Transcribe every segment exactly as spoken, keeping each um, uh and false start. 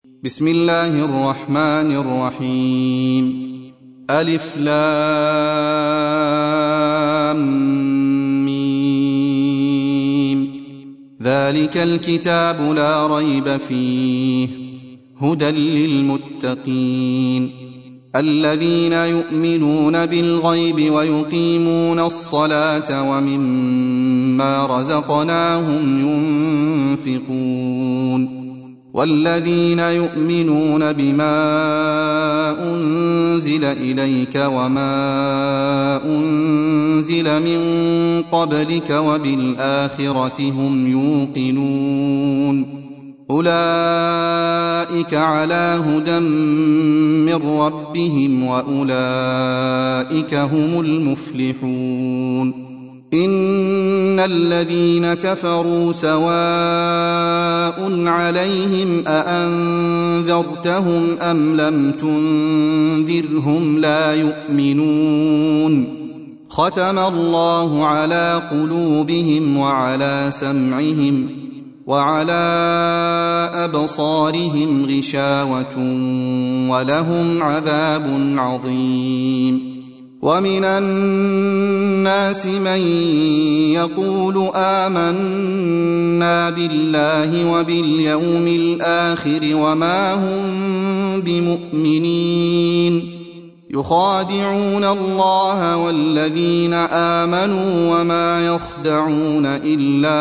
بسم الله الرحمن الرحيم. ألف لام ميم. ذلك الكتاب لا ريب فيه هدى للمتقين الذين يؤمنون بالغيب ويقيمون الصلاة ومما رزقناهم ينفقون والذين يؤمنون بما أنزل إليك وما أنزل من قبلك وبالآخرة هم يوقنون أولئك على هدى من ربهم وأولئك هم المفلحون. إن الذين كفروا سواء عليهم أأنذرتهم أم لم تنذرهم لا يؤمنون. ختم الله على قلوبهم وعلى سمعهم وعلى أبصارهم غشاوة ولهم عذاب عظيم. ومن الناس من يقول آمنا بالله وباليوم الآخر وما هم بمؤمنين يخادعون الله والذين آمنوا وما يخدعون إلا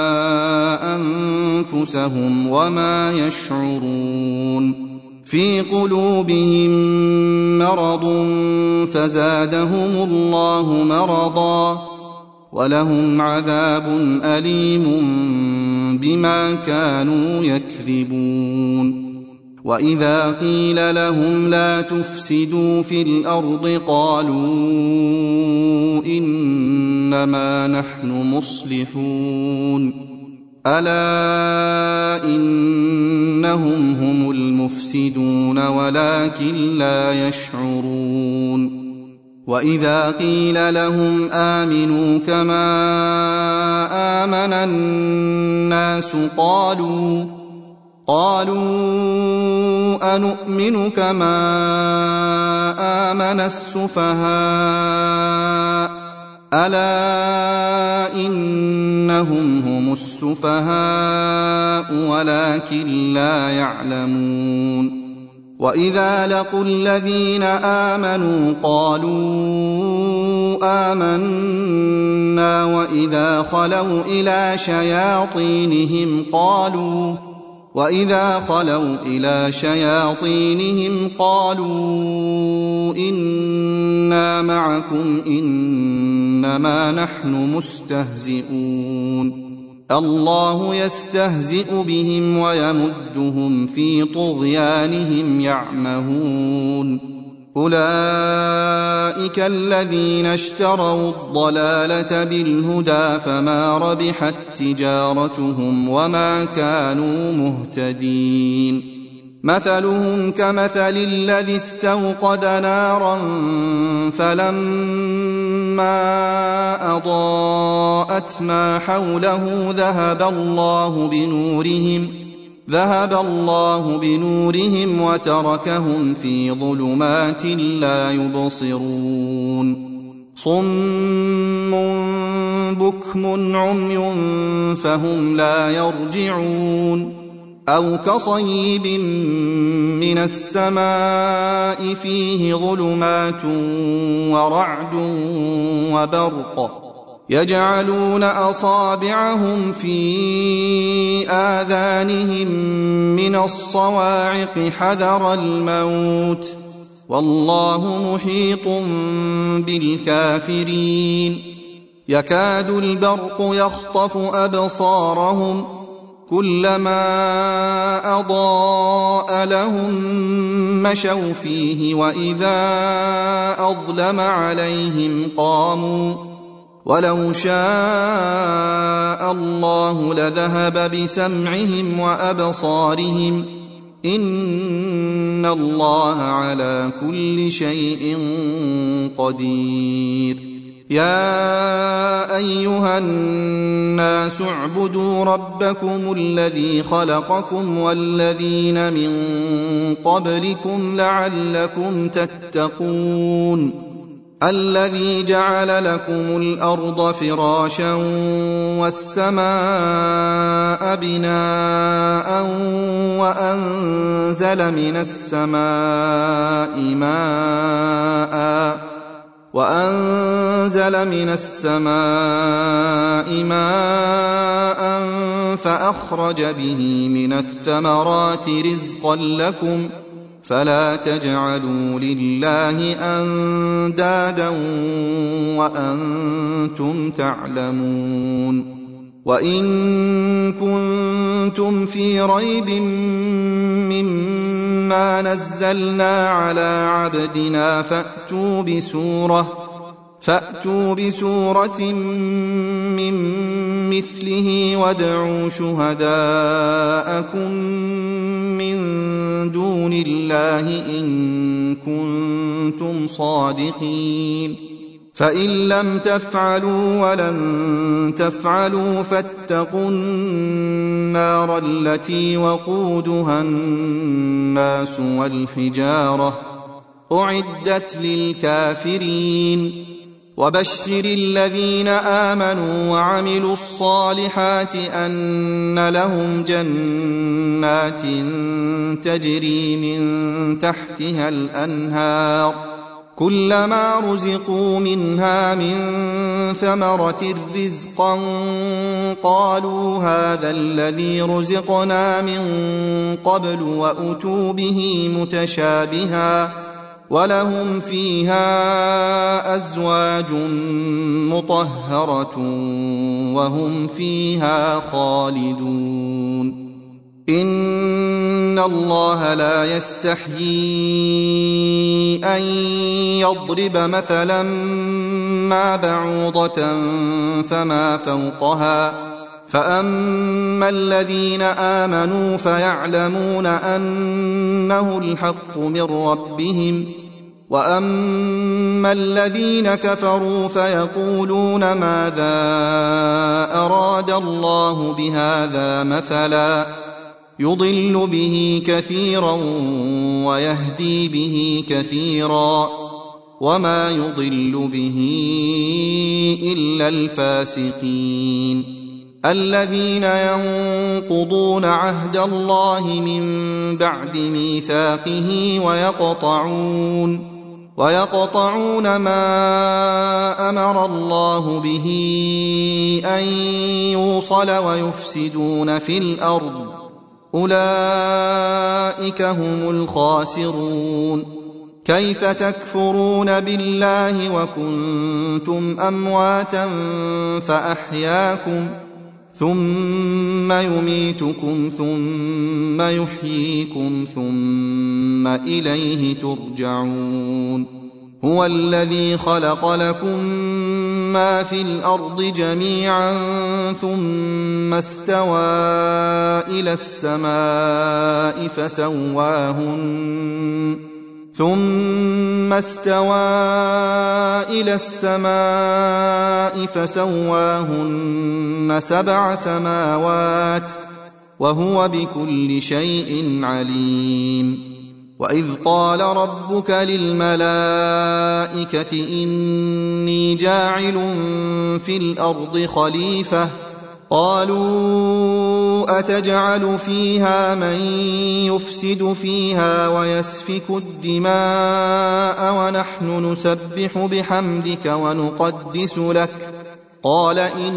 أنفسهم وما يشعرون. في قلوبهم مرض فزادهم الله مرضا ولهم عذاب أليم بما كانوا يكذبون. وإذا قيل لهم لا تفسدوا في الأرض قالوا إنما نحن مصلحون ألا إنهم هم المفسدون ولكن لا يشعرون. وإذا قيل لهم آمنوا كما آمن الناس قالوا قالوا أنؤمن كما آمن السفهاء ألا إنهم هم السفهاء ولكن لا يعلمون. وإذا لقوا الذين آمنوا قالوا آمنا وإذا خلوا إلى شياطينهم قالوا وإذا خلوا إلى شياطينهم قالوا إنا معكم إنما نحن مستهزئون. الله يستهزئ بهم ويمدهم في طغيانهم يعمهون. أولئك الذين اشتروا الضلالة بالهدى فما ربحت تجارتهم وما كانوا مهتدين. مثلهم كمثل الذي استوقد نارا فلما أضاءت ما حوله ذهب الله بنورهم ذهب الله بنورهم وتركهم في ظلمات لا يبصرون. صم بكم عمي فهم لا يرجعون. أو كصيب من السماء فيه ظلمات ورعد وبرق يجعلون أصابعهم في آذانهم من الصواعق حذر الموت والله محيط بالكافرين. يكاد البرق يخطف أبصارهم كلما أضاء لهم مشوا فيه وإذا أظلم عليهم قاموا ولو شاء الله لذهب بسمعهم وأبصارهم إن الله على كل شيء قدير. يا أيها الناس اعبدوا ربكم الذي خلقكم والذين من قبلكم لعلكم تتقون الذي جعل لكم الأرض فراشا والسماء بناء وأنزل من السماء ماء وأنزل من السماء ماء فأخرج به من الثمرات رزقا لكم فلا تجعلوا لله أندادا وأنتم تعلمون وإن كنتم في ريب مما نزلنا على عبدنا فأتوا بسورة فأتوا بسورة من مثله وادعوا شهداءكم من دون الله إن كنتم صادقين فإن لم تفعلوا ولن تفعلوا فاتقوا النار التي وقودها الناس والحجارة أعدت للكافرين وبشر الذين آمنوا وعملوا الصالحات أن لهم جنات تجري من تحتها الأنهار كلما رزقوا منها من ثمرة رزقا قالوا هذا الذي رزقنا من قبل وأتوا به متشابها ولهم فيها أزواج مطهرة وهم فيها خالدون إن الله لا يستحيي أن يضرب مثلا ما بعوضة فما فوقها فأما الذين آمنوا فيعلمون أنه الحق من ربهم وأما الذين كفروا فيقولون ماذا أراد الله بهذا مثلا يضل به كثيرا ويهدي به كثيرا وما يضل به إلا الفاسقين الذين ينقضون عهد الله من بعد ميثاقه ويقطعون ويقطعون ما أمر الله به أن يوصل ويفسدون في الأرض أولئك هم الخاسرون كيف تكفرون بالله وكنتم أمواتا فأحياكم ثم يميتكم ثم يحييكم ثم إليه ترجعون هو الذي خلق لكم ما في الأرض جميعا ثم استوى إلى السماء فسواهن ثم استوى إلى السماء فسواهن سبع سماوات وهو بكل شيء عليم وإذ قال ربك للملائكة إني جاعل في الأرض خليفة قالوا أتجعل فيها من يفسد فيها ويسفك الدماء ونحن نسبح بحمدك ونقدس لك قال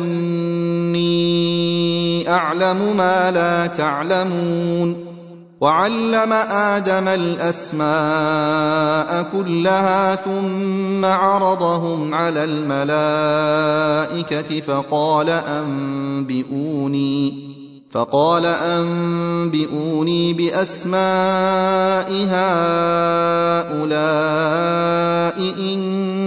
إني أعلم ما لا تعلمون وعلم آدم الأسماء كلها ثم عرضهم على الملائكة فقال أنبئوني فقال أنبئوني بأسماء هؤلاء إن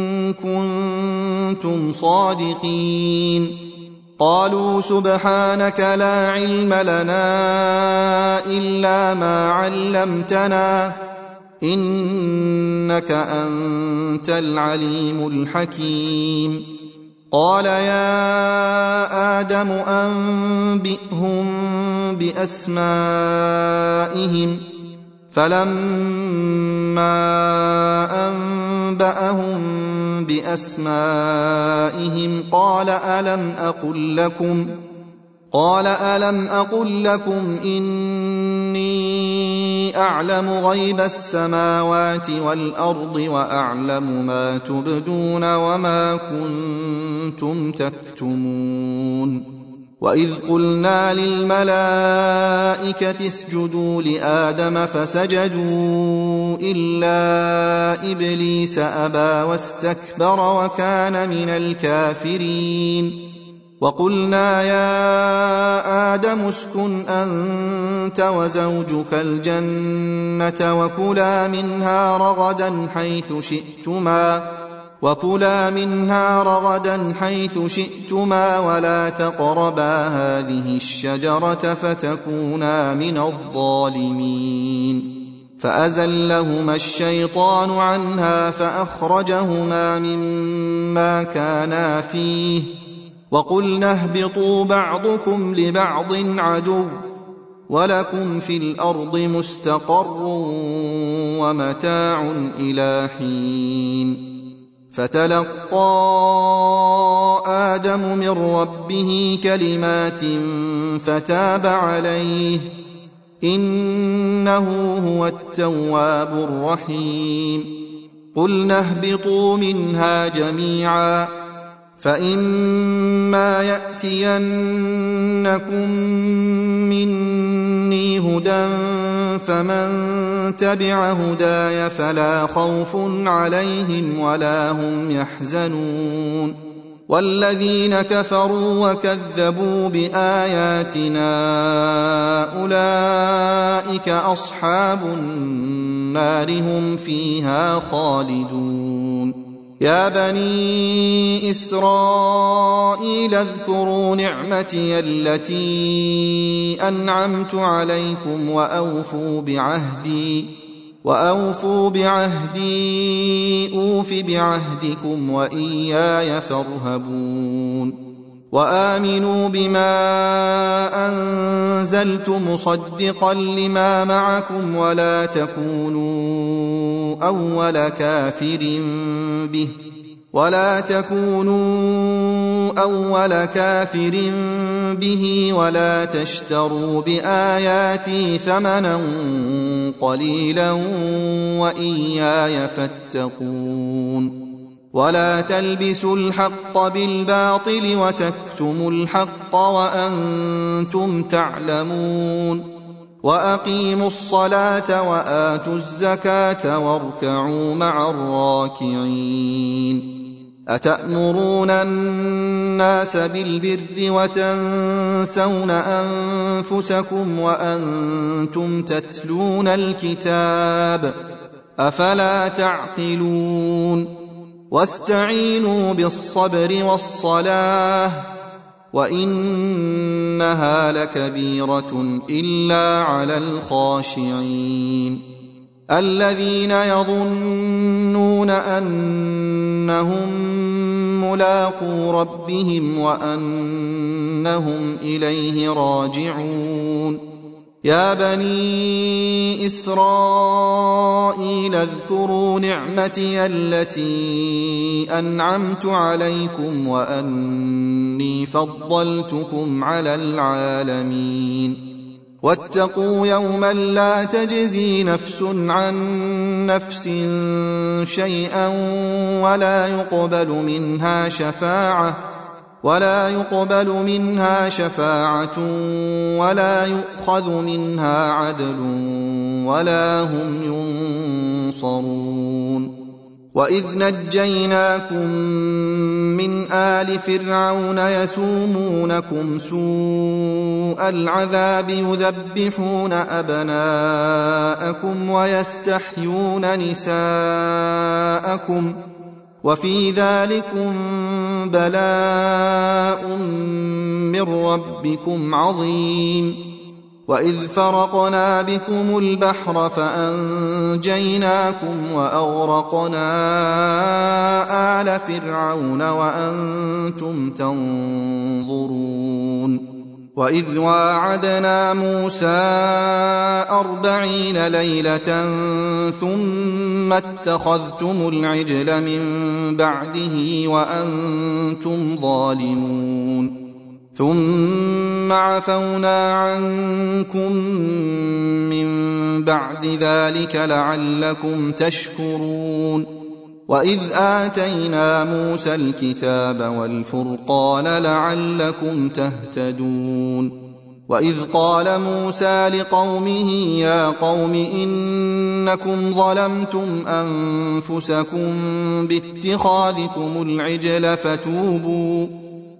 كنتم صادقين قالوا سبحانك لا علم لنا إلا ما علمتنا إنك أنت العليم الحكيم قال يا آدم أنبئهم بأسمائهم فلما أنبأهم بأسمائهم قال ألم أقل لكم قال ألم أقل لكم إني أعلم غيب السماوات والأرض وأعلم ما تبدون وما كنتم تكتمون وإذ قلنا للملائكة اسجدوا لآدم فسجدوا إلا إبليس أبى واستكبر وكان من الكافرين وقلنا يا آدم اسكن أنت وزوجك الجنة وكلا منها رغدا حيث شئتما وكلا منها رغدا حيث شئتما ولا تقربا هذه الشجرة فتكونا من الظالمين فأزلهما الشيطان عنها فأخرجهما مما كانا فيه وقلنا اهبطوا بعضكم لبعض عدو ولكم في الأرض مستقر ومتاع إلى حين فتلقى آدم من ربه كلمات فتاب عليه إنه هو التواب الرحيم قلنا اهبطوا منها جميعا فإما يأتينكم مني هدى فمن تبع هداي فلا خوف عليهم ولا هم يحزنون والذين كفروا وكذبوا بآياتنا أولئك أصحاب النار هم فيها خالدون يا بني إسرائيل اذكروا نعمتي التي أنعمت عليكم وأوفوا بعهدي وأوفوا بعهدي أوف بعهدكم وإياي فارهبون وآمنوا بما أنزلت مصدقا لما معكم ولا تكونوا أول كافر به ولا تكونوا أول كافر به ولا تشتروا بآياتي ثمنا قليلا وإياي فاتقون ولا تلبسوا الحق بالباطل وتكتموا الحق وأنتم تعلمون وأقيموا الصلاة وآتوا الزكاة واركعوا مع الراكعين أتأمرون الناس بالبر وتنسون أنفسكم وأنتم تتلون الكتاب أفلا تعقلون واستعينوا بالصبر والصلاة وإنها لكبيرة إلا على الخاشعين الذين يظنون أنهم ملاقو ربهم وأنهم إليه راجعون يا بني إسرائيل اذكروا نعمتي التي أنعمت عليكم وأني فضلتكم على العالمين واتقوا يوما لا تجزي نفس عن نفس شيئا ولا يقبل منها شفاعة ولا يقبل منها شفاعة ولا يؤخذ منها عدل ولا هم ينصرون وإذ نجيناكم من آل فرعون يسومونكم سوء العذاب يذبحون أبناءكم ويستحيون نساءكم وفي ذلكم بلاء من ربكم عظيم وإذ فرقنا بكم البحر فأنجيناكم وأغرقنا آل فرعون وأنتم تنظرون وإذ واعدنا موسى أربعين ليلة ثم اتخذتم العجل من بعده وأنتم ظالمون ثم عفونا عنكم من بعد ذلك لعلكم تشكرون وإذ آتينا موسى الكتاب والفرقان لعلكم تهتدون وإذ قال موسى لقومه يا قوم إنكم ظلمتم أنفسكم باتخاذكم العجل فتوبوا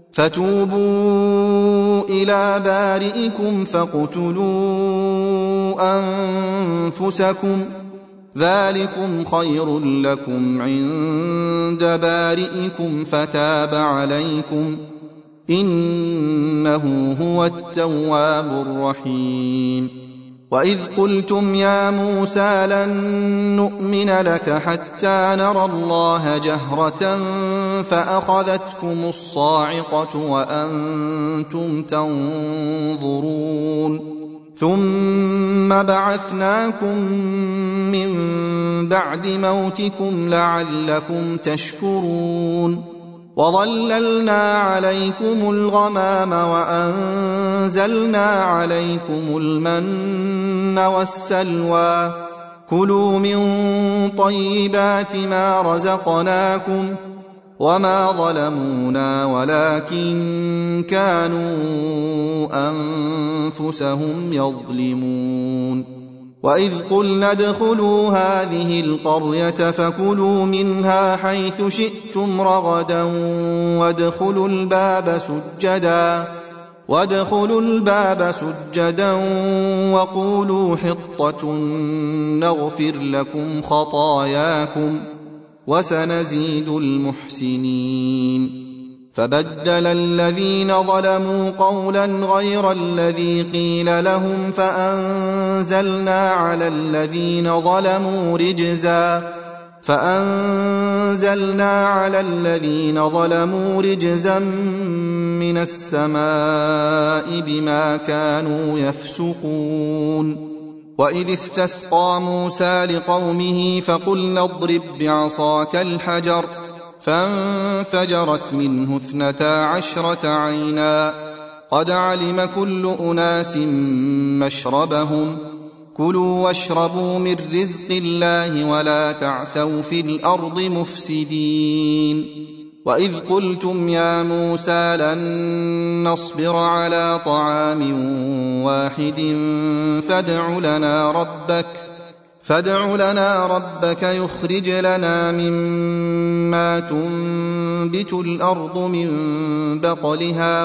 فتوبوا إلى بارئكم فاقتلوا أنفسكم ذلكم خير لكم عند بارئكم فتاب عليكم إنه هو التواب الرحيم وإذ قلتم يا موسى لن نؤمن لك حتى نرى الله جهرة فأخذتكم الصاعقة وأنتم تنظرون ثم بعثناكم من بعد موتكم لعلكم تشكرون وظللنا عليكم الغمام وأنزلنا عليكم المن والسلوى كلوا من طيبات ما رزقناكم وما ظلمونا ولكن كانوا أنفسهم يظلمون وإذ قلنا ادخلوا هذه القرية فكلوا منها حيث شئتم رغدا وادخلوا الباب سجدا وادخلوا الباب سجدا وقولوا حطة نغفر لكم خطاياكم وسنزيد المحسنين فبدل الذين ظلموا قولا غير الذي قيل لهم فأنزلنا على الذين ظلموا رجزا فأنزلنا على الذين ظلموا رجزا من السماء بما كانوا يفسقون وإذ استسقى موسى لقومه فقلنا اضرب بعصاك الحجر فانفجرت منه اثنتا عشرة عينا قد علم كل أناس مشربهم كلوا واشربوا من رزق الله ولا تعثوا في الأرض مفسدين وإذ قلتم يا موسى لن نصبر على طعام واحد فادع لنا ربك فادع لنا ربك يخرج لنا مما تنبت الأرض من بقلها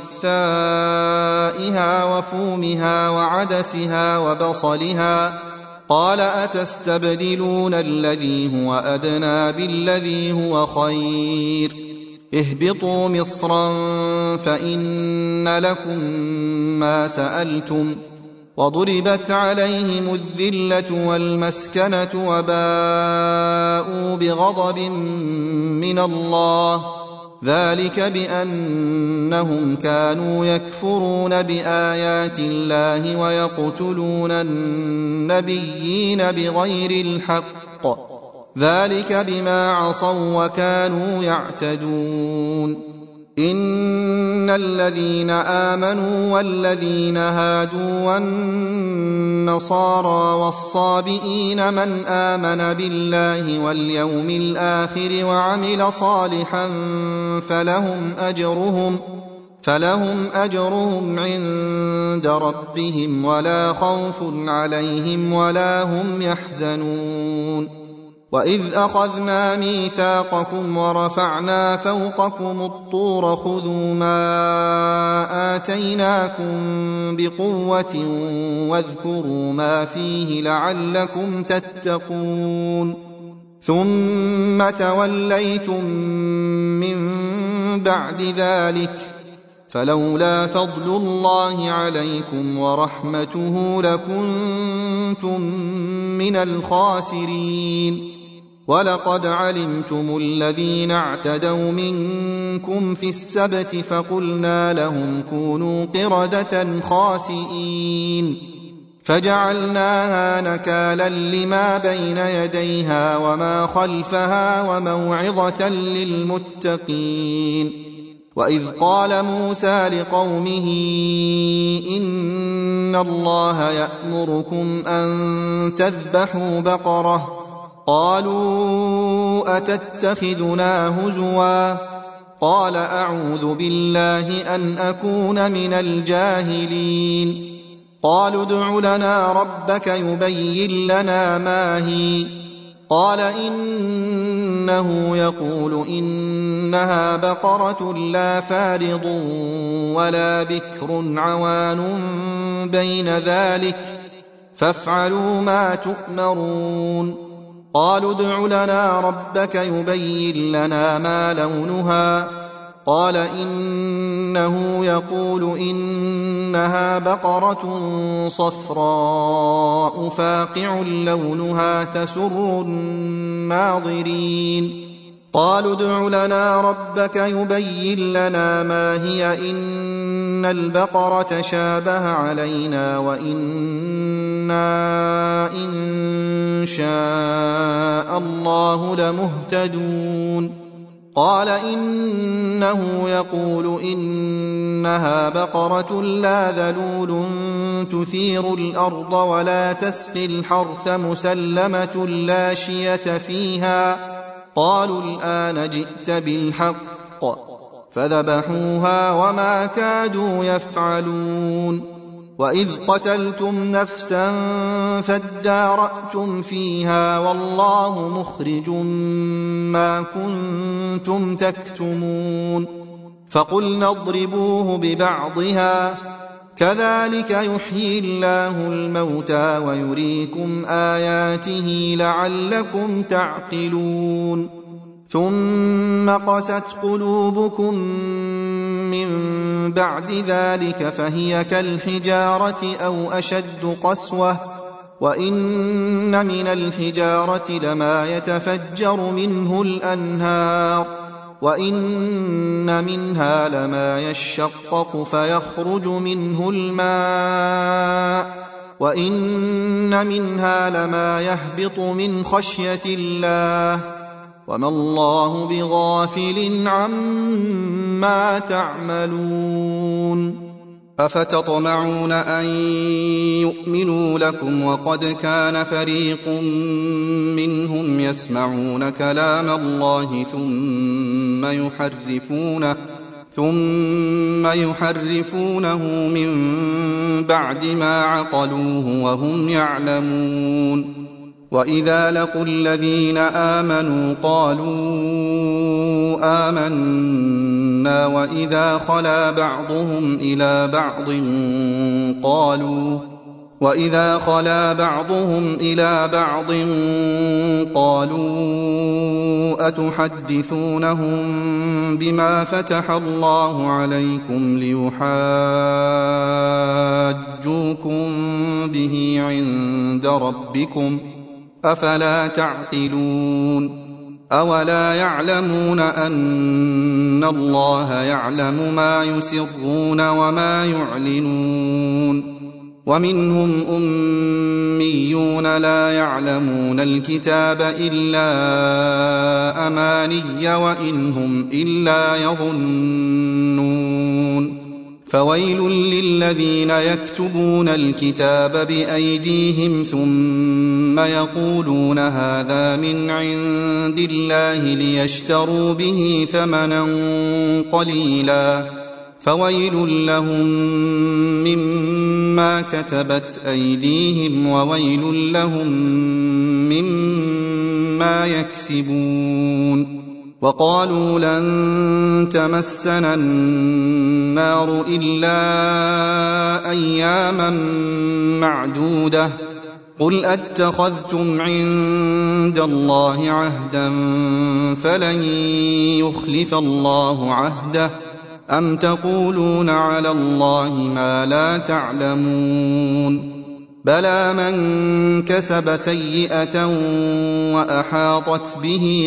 وقثائها وفومها وعدسها وبصلها قال أتستبدلون الذي هو أدنى بالذي هو خير اهبطوا مصرا فإن لكم ما سألتم وضربت عليهم الذلة والمسكنة وباءوا بغضب من الله ذلك بأنهم كانوا يكفرون بآيات الله ويقتلون النبيين بغير الحق ذلك بما عصوا وكانوا يعتدون إن الذين آمنوا والذين هادوا والنصارى والصابئين من آمن بالله واليوم الآخر وعمل صالحا فلهم أجرهم فلهم أجرهم عند ربهم ولا خوف عليهم ولا هم يحزنون وإذ أخذنا ميثاقكم ورفعنا فوقكم الطور خذوا ما آتيناكم بقوة واذكروا ما فيه لعلكم تتقون ثم توليتم من بعد ذلك فلولا فضل الله عليكم ورحمته لكنتم من الخاسرين. ولقد علمتم الذين اعتدوا منكم في السبت فقلنا لهم كونوا قردة خاسئين فجعلناها نكالا لما بين يديها وما خلفها وموعظة للمتقين. وإذ قال موسى لقومه إن الله يأمركم أن تذبحوا بقرة قالوا أتتخذنا هزوا قال أعوذ بالله أن أكون من الجاهلين. قالوا ادع لنا ربك يبين لنا ما هي قال إنه يقول إنها بقرة لا فارض ولا بكر عوان بين ذلك فافعلوا ما تؤمرون. قالوا ادع لنا ربك يبين لنا ما لونها قال إنه يقول إنها بقرة صفراء فاقع لونها تسر الناظرين. قالوا ادع لنا ربك يبين لنا ما هي إن البقرة شابه علينا وإنا إن شاء الله لمهتدون. قال إنه يقول إنها بقرة لا ذلول تثير الأرض ولا تسقي الحرث مسلمة لا شية فيها. قالوا الآن جئت بالحق فذبحوها وما كادوا يفعلون. وإذ قتلتم نفسا فادارأتم فيها والله مخرج ما كنتم تكتمون. فقلنا اضربوه ببعضها كذلك يحيي الله الموتى ويريكم آياته لعلكم تعقلون. ثم قست قلوبكم من بعد ذلك فهي كالحجارة أو أشد قسوة وإن من الحجارة لما يتفجر منه الأنهار وإن منها لما يشقق فيخرج منه الماء وإن منها لما يهبط من خشية الله وما الله بغافل عما تعملون. أفتطمعون أن يؤمنوا لكم وقد كان فريق منهم يسمعون كلام الله ثم يحرفونه ثم يحرفونه من بعد ما عقلوه وهم يعلمون. وإذا لقوا الذين آمنوا قالوا آمنا وإذا خلا بعضهم إلى بعض قالوا وإذا خلا بعضهم إلى بعض قالوا أتحدثونهم بما فتح الله عليكم ليحاجوكم به عند ربكم أفلا تعقلون. أولا يعلمون أن الله يعلم ما يسرون وما يعلنون. ومنهم أميون لا يعلمون الكتاب إلا أماني وإن هم إلا يظنون. فويل للذين يكتبون الكتاب بأيديهم ثم يقولون هذا من عند الله ليشتروا به ثمنا قليلا فويل لهم مما كتبت أيديهم وويل لهم مما يكسبون. وقالوا لن تمسنا النار إلا أياما معدودة قل أتخذتم عند الله عهدا فلن يخلف الله عهده أم تقولون على الله ما لا تعلمون بلى من كسب سيئة وأحاطت به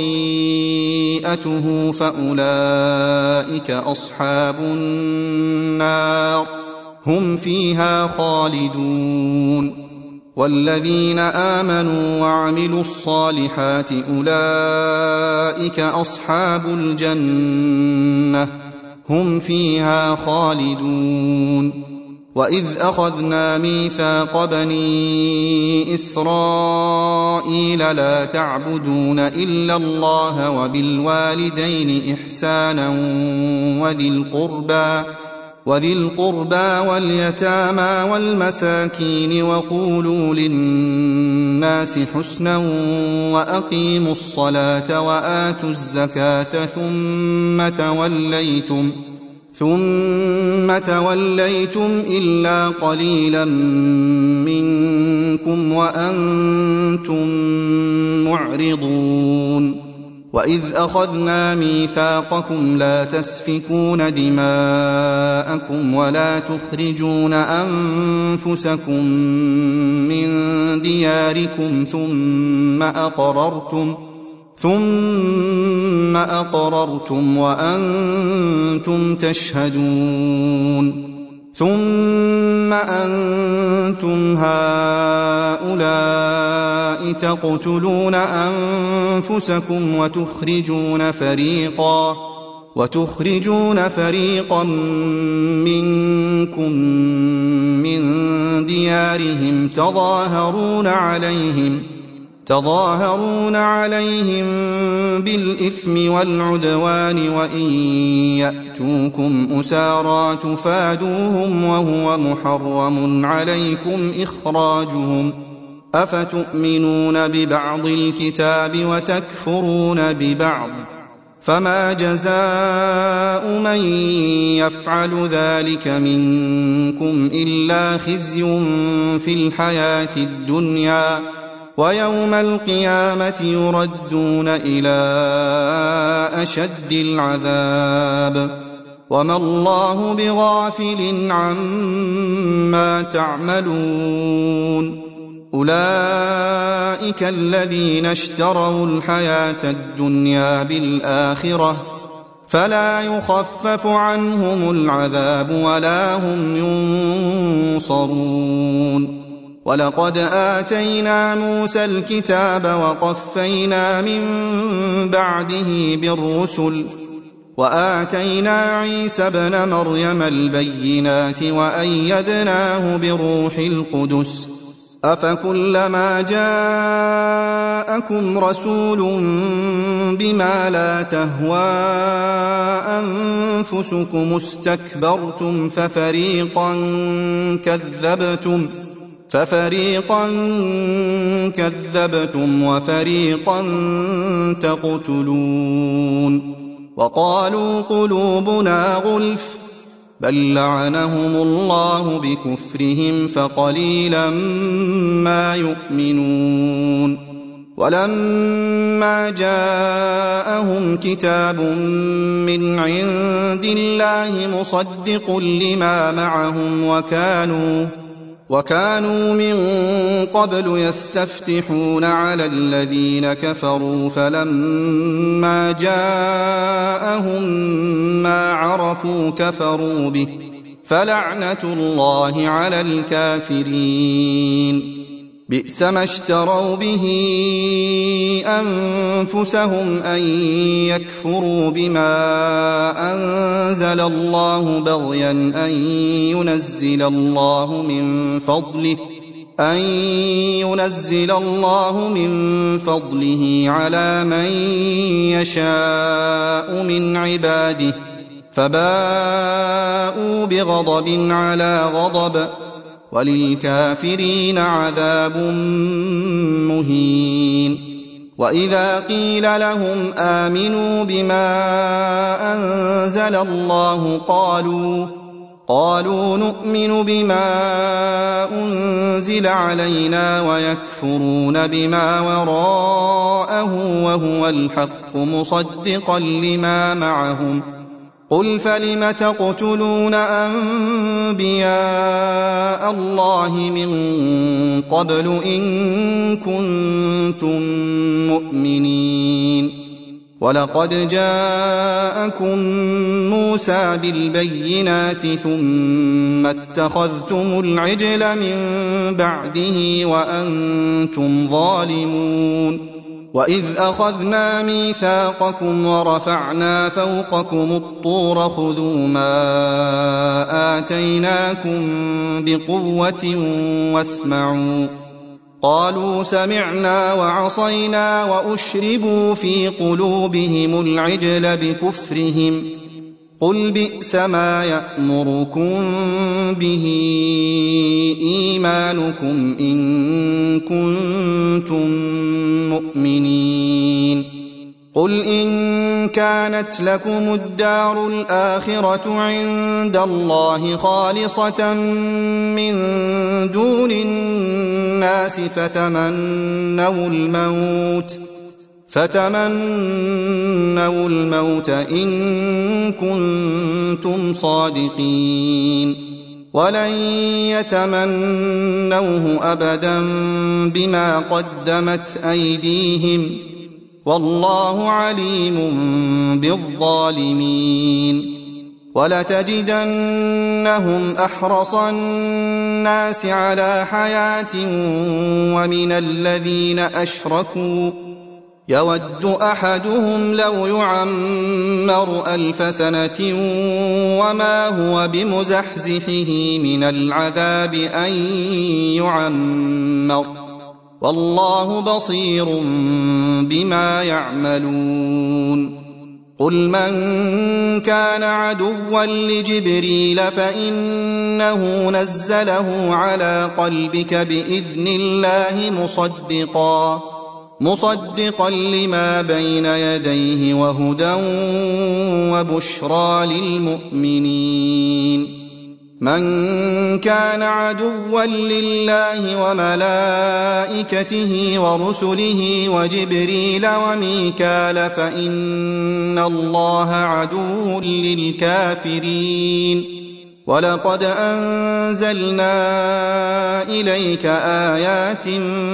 خطيئته فأولئك أصحاب النار هم فيها خالدون والذين آمنوا وعملوا الصالحات أولئك أصحاب الجنة هم فيها خالدون وإذ أخذنا ميثاق بني إسرائيل لا تعبدون إلا الله وبالوالدين إحسانا وذي القربى وذي القربى واليتامى والمساكين وقولوا للناس حسنا وأقيموا الصلاة وآتوا الزكاة ثم توليتم ثم توليتم إلا قليلا منكم وأنتم معرضون وإذ أخذنا ميثاقكم لا تسفكون دماءكم ولا تخرجون أنفسكم من دياركم ثم أقررتم ثم أقررتم وأنتم تشهدون ثم أنتم هؤلاء تقتلون أنفسكم وتخرجون فريقا وتخرجون فريقا منكم من ديارهم تظاهرون عليهم تظاهرون عليهم بالإثم والعدوان وإن يأتوكم أسارى تفادوهم وهو محرم عليكم إخراجهم أفتؤمنون ببعض الكتاب وتكفرون ببعض فما جزاء من يفعل ذلك منكم إلا خزي في الحياة الدنيا ويوم القيامة يردون إلى أشد العذاب وما الله بغافل عما تعملون أولئك الذين اشتروا الحياة الدنيا بالآخرة فلا يخفف عنهم العذاب ولا هم ينصرون ولقد آتينا موسى الكتاب وقفينا من بعده بالرسل وآتينا عيسى ابن مريم البينات وأيدناه بروح القدس أفكلما جاءكم رسول بما لا تهوى أنفسكم استكبرتم ففريقا كذبتم ففريقا كذبتم وفريقا تقتلون وقالوا قلوبنا غلف بل لعنهم الله بكفرهم فقليلا ما يؤمنون ولما جاءهم كتاب من عند الله مصدق لما معهم وكانوا وكانوا من قبل يستفتحون على الذين كفروا فلما جاءهم ما عرفوا كفروا به فلعنة الله على الكافرين بئس ما اشتروا به أنفسهم أن يكفروا بما أنزل الله بغيا أن ينزل الله من فضله أن ينزل الله من فضله على من يشاء من عباده فباءوا بغضب على غضب وللكافرين عذاب مهين وإذا قيل لهم آمنوا بما أنزل الله قالوا قالوا نؤمن بما أنزل علينا ويكفرون بما وراءه وهو الحق مصدقا لما معهم قل فلم تقتلون أنبياء الله من قبل إن كنتم مؤمنين ولقد جاءكم موسى بالبينات ثم اتخذتم العجل من بعده وأنتم ظالمون وإذ أخذنا ميثاقكم ورفعنا فوقكم الطور خذوا ما آتيناكم بقوة واسمعوا قالوا سمعنا وعصينا وأشربوا في قلوبهم العجل بكفرهم قل بئس ما يأمركم به إيمانكم إن كنتم مؤمنين قل إن كانت لكم الدار الآخرة عند الله خالصة من دون الناس فتمنوا الموت فتمنوا الموت إن كنتم صادقين ولن يتمنوه أبدا بما قدمت أيديهم والله عليم بالظالمين ولتجدنهم أحرص الناس على حياة ومن الذين أشركوا يود أحدهم لو يعمر ألف سنة وما هو بمزحزحه من العذاب أن يعمر والله بصير بما يعملون قل من كان عدوا لجبريل فإنه نزله على قلبك بإذن الله مصدقا مصدقا لما بين يديه وهدى وبشرى للمؤمنين من كان عدوا لله وملائكته ورسله وجبريل وميكال فإن الله عدو للكافرين ولقد أنزلنا إليك آيات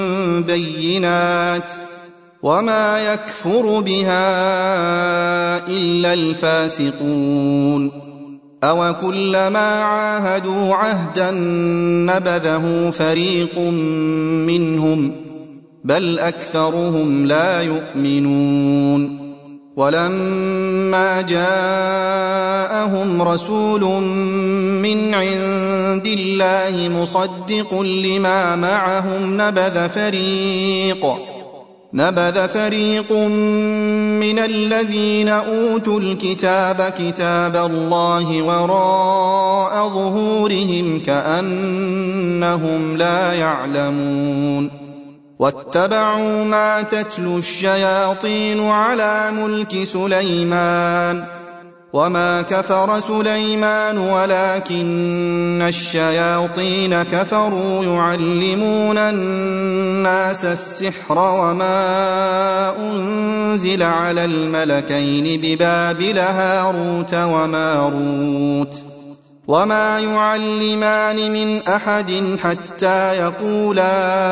بينات وما يكفر بها إلا الفاسقون أو كلما عاهدوا عهدا نبذه فريق منهم بل أكثرهم لا يؤمنون ولما جاءهم رسول من عند الله مصدق لما معهم نبذ فريق نبذ فريق من الذين أوتوا الكتاب كتاب الله وراء ظهورهم كأنهم لا يعلمون واتبعوا ما تتلو الشياطين على ملك سليمان وما كفر سليمان ولكن الشياطين كفروا يعلمون الناس السحر وما أنزل على الملكين ببابل هاروت وماروت وما يعلمان من أحد حتى يقولا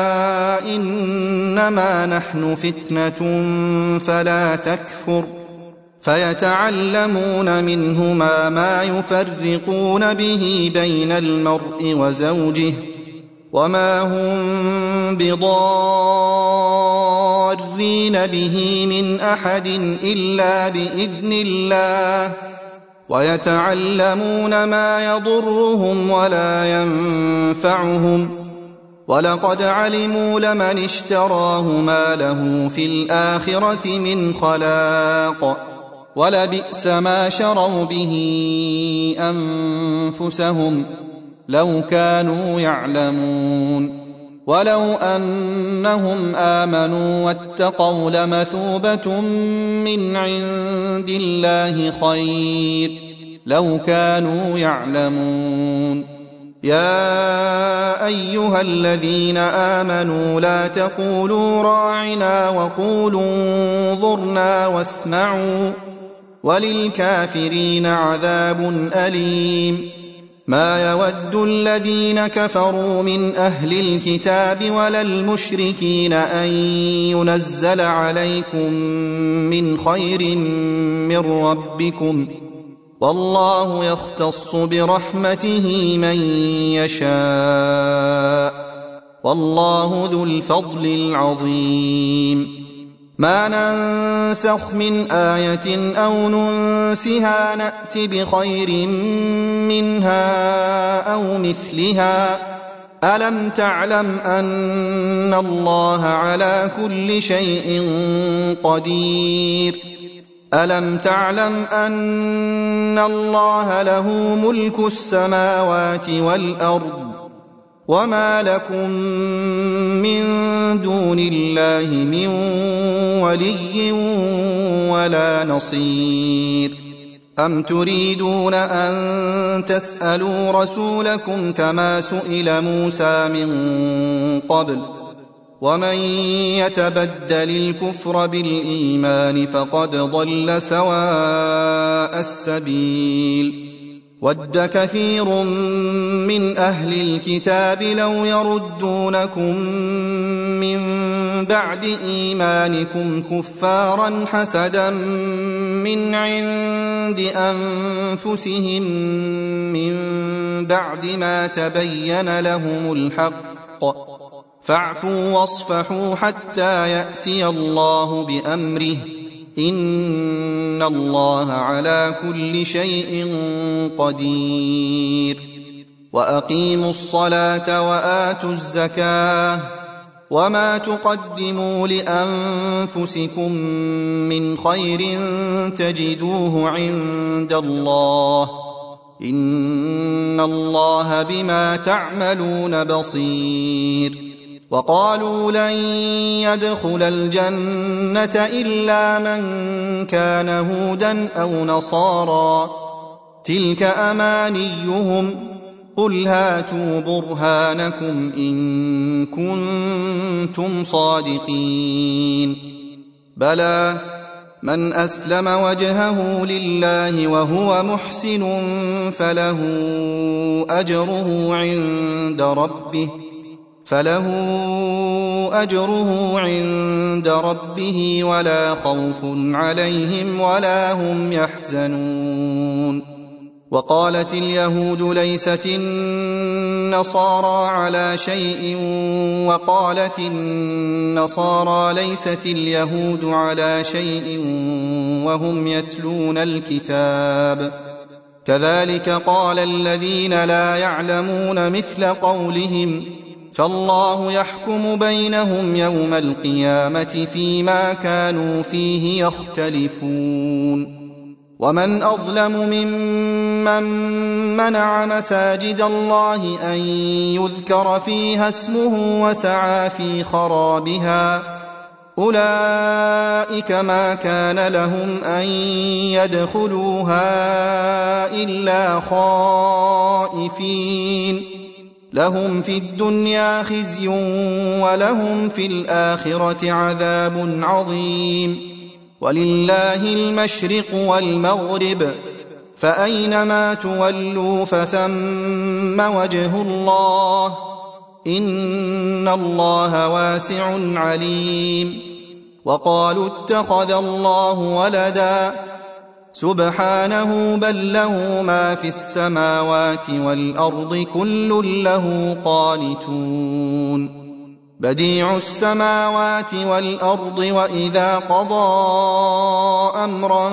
إنما نحن فتنة فلا تكفر فيتعلمون منهما ما يفرقون به بين المرء وزوجه وما هم بضارين به من أحد إلا بإذن الله ويتعلمون ما يضرهم ولا ينفعهم ولقد علموا لمن اشتراه ما له في الآخرة من خلاق ولبئس ما شروا به أنفسهم لو كانوا يعلمون ولو أنهم آمنوا واتقوا لمثوبة من عند الله خير لو كانوا يعلمون يا أيها الذين آمنوا لا تقولوا راعنا وقولوا انظرنا واسمعوا وللكافرين عذاب أليم. ما يود الذين كفروا من أهل الكتاب ولا المشركين أن ينزل عليكم من خير من ربكم، والله يختص برحمته من يشاء، والله ذو الفضل العظيم. ما ننسخ من آية أو ننسها نأت بخير منها أو مثلها. ألم تعلم أن الله على كل شيء قدير؟ ألم تعلم أن الله له ملك السماوات والأرض، وما لكم من دون الله من ولي ولا نصير. أم تريدون أن تسألوا رسولكم كما سئل موسى من قبل؟ ومن يتبدل الكفر بالإيمان فقد ضل سواء السبيل. ود كثير من أهل الكتاب لو يردونكم من بعد إيمانكم كفارا حسدا من عند أنفسهم من بعد ما تبين لهم الحق، فاعفوا واصفحوا حتى يأتي الله بأمره، إن الله على كل شيء قدير. وأقيموا الصلاة وآتوا الزكاة، وما تقدموا لأنفسكم من خير تجدوه عند الله، إن الله بما تعملون بصير. وقالوا لن يدخل الجنة إلا من كان هودا أو نصارى، تلك أمانيهم، قل هاتوا برهانكم إن كنتم صادقين. بلى من أسلم وجهه لله وهو محسن فله أجره عند ربه فله أجره عند ربه ولا خوف عليهم ولا هم يحزنون. وقالت اليهود ليست النصارى على شيء، وقالت النصارى ليست اليهود على شيء وهم يتلون الكتاب، كذلك قال الذين لا يعلمون مثل قولهم، فالله يحكم بينهم يوم القيامة فيما كانوا فيه يختلفون. ومن أظلم ممن منع مساجد الله أن يذكر فيها اسمه وسعى في خرابها، أولئك ما كان لهم أن يدخلوها إلا خائفين، لهم في الدنيا خزي ولهم في الآخرة عذاب عظيم. ولله المشرق والمغرب، فأينما تولوا فثم وجه الله، إن الله واسع عليم. وقالوا اتخذ الله ولدا، سبحانه بل له ما في السماوات والأرض كل له قانتون. بديع السماوات والأرض، وإذا قضى أمرا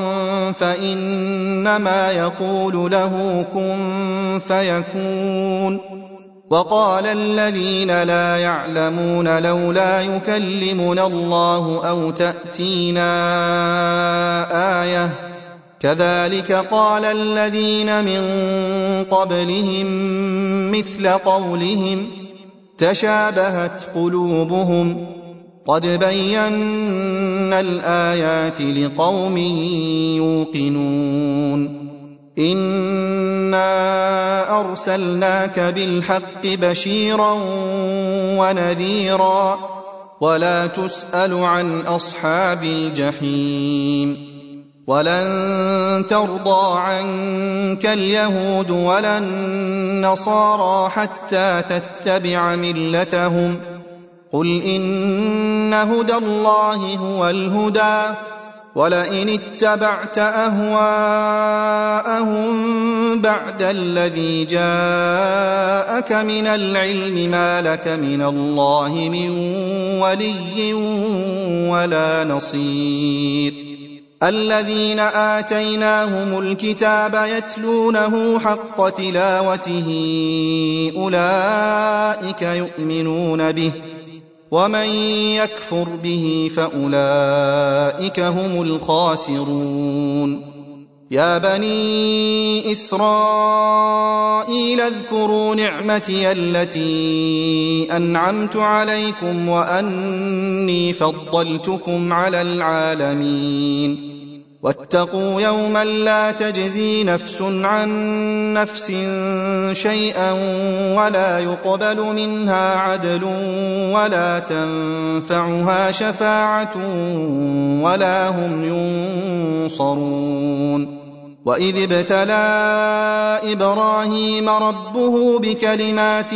فإنما يقول له كن فيكون. وقال الذين لا يعلمون لولا يكلمنا الله أو تأتينا آية، كذلك قال الذين من قبلهم مثل قولهم، تشابهت قلوبهم، قد بينا الآيات لقوم يوقنون. إنا أرسلناك بالحق بشيرا ونذيرا، ولا تسأل عن أصحاب الجحيم. ولن ترضى عنك اليهود ولا النصارى حتى تتبع ملتهم قل إن هدى الله هو الهدى ولئن اتبعت أهواءهم بعد الذي جاءك من العلم ما لك من الله من ولي ولا نصير الذين آتيناهم الكتاب يتلونه حق تلاوته أولئك يؤمنون به ومن يكفر به فأولئك هم الخاسرون يا بني إسرائيل اذكروا نعمتي التي أنعمت عليكم وأني فضلتكم على العالمين واتقوا يوما لا تجزي نفس عن نفس شيئا ولا يقبل منها عدل ولا تنفعها شفاعة ولا هم ينصرون وإذ ابتلى إبراهيم ربه بكلمات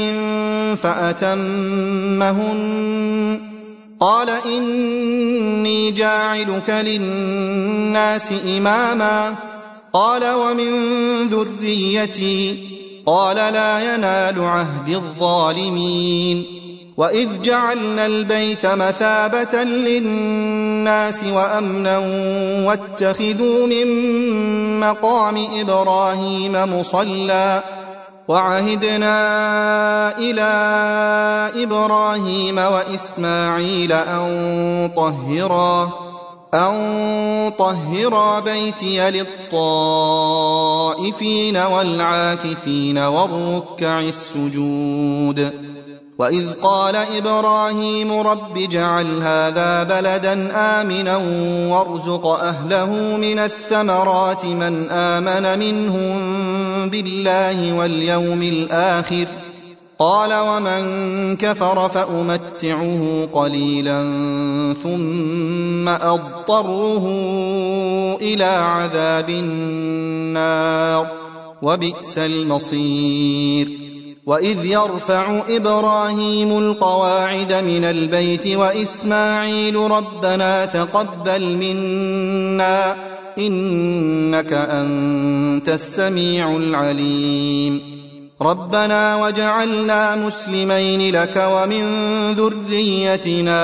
فأتمهن قال إني جاعلك للناس إماما قال ومن ذريتي قال لا ينال عهد الظالمين وإذ جعلنا البيت مثابة للناس وأمنا واتخذوا من مقام إبراهيم مصلى وعهدنا إلى إبراهيم وإسماعيل أن طهرا أن طهرا بيتي للطائفين والعاكفين والركع السجود وإذ قال إبراهيم رب اجعل هذا بلدا آمنا وارزق أهله من الثمرات من آمن منهم بالله واليوم الآخر قال ومن كفر فأمتعه قليلا ثم أضطره إلى عذاب النار وبئس المصير وإذ يرفع إبراهيم القواعد من البيت وإسماعيل ربنا تقبل منا إنك أنت السميع العليم ربنا وجعلنا مسلمين لك ومن ذريتنا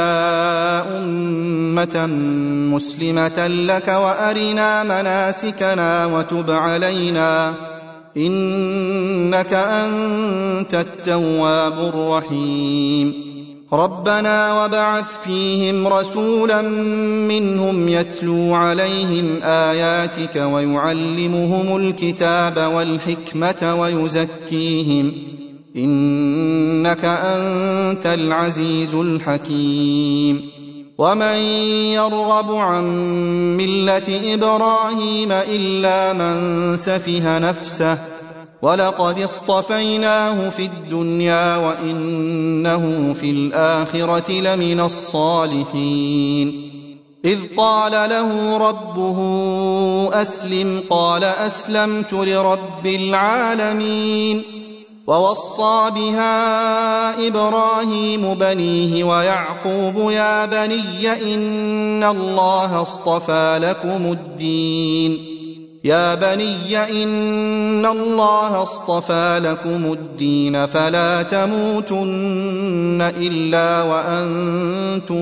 أمة مسلمة لك وأرنا مناسكنا وتب علينا إنك أنت التواب الرحيم ربنا وابعث فيهم رسولا منهم يتلو عليهم آياتك ويعلمهم الكتاب والحكمة ويزكيهم إنك أنت العزيز الحكيم ومن يرغب عن ملة إبراهيم إلا من سفه نفسه ولقد اصطفيناه في الدنيا وإنه في الآخرة لمن الصالحين إذ قال له ربه أسلم قال أسلمت لرب العالمين ووصى بها إبراهيم بنيه ويعقوب يا بني إن الله اصطفى لكم الدين يا بني إن الله اصطفى لكم الدين فلا تموتن إلا وأنتم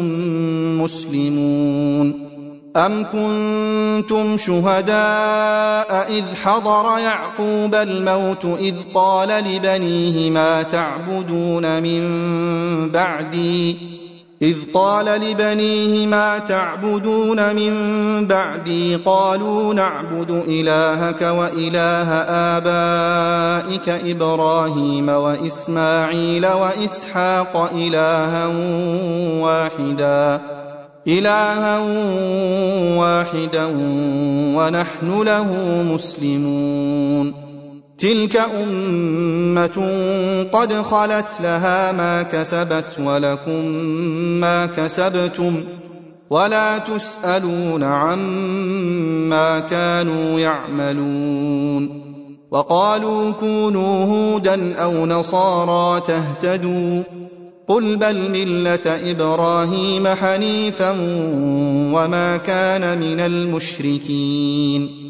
مسلمون أم كنتم شهداء إذ حضر يعقوب الموت إذ قال لبنيه ما تعبدون من بعدي إذ قال لبنيه ما تعبدون من بعدي قالوا نعبد إلهك وإله آبائك إبراهيم وإسماعيل وإسحاق إلها واحدا إلها واحدا ونحن له مسلمون تلك أمة قد خلت لها ما كسبت ولكم ما كسبتم ولا تسألون عما كانوا يعملون. وقالوا كونوا هودا أو نصارى تهتدوا قل بل ملة إبراهيم حنيفا وما كان من المشركين.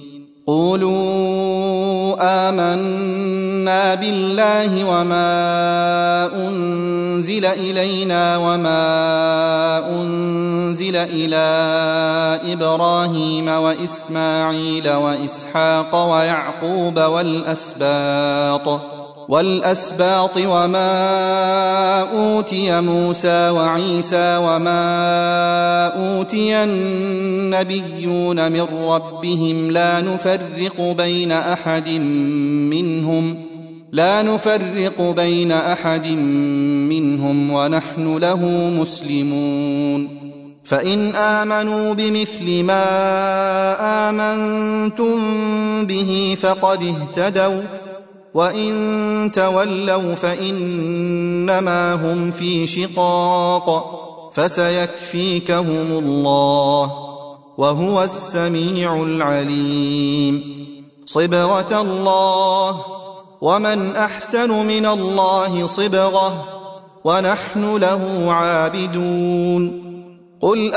قولوا آمنا بالله وما أنزل إلينا وما أنزل إلى إبراهيم وإسماعيل وإسحاق ويعقوب والأسباط والأسباط وما أوتي موسى وعيسى وما أوتي النبيون من ربهم لا نفرق بين أحد منهم لا نفرق بين أحد منهم ونحن له مسلمون. فإن آمنوا بمثل ما آمنتم به فقد اهتدوا وإن تولوا فإنما هم في شقاق فسيكفيكهم الله وهو السميع العليم. صبغة الله ومن أحسن من الله صبغة ونحن له عابدون. قل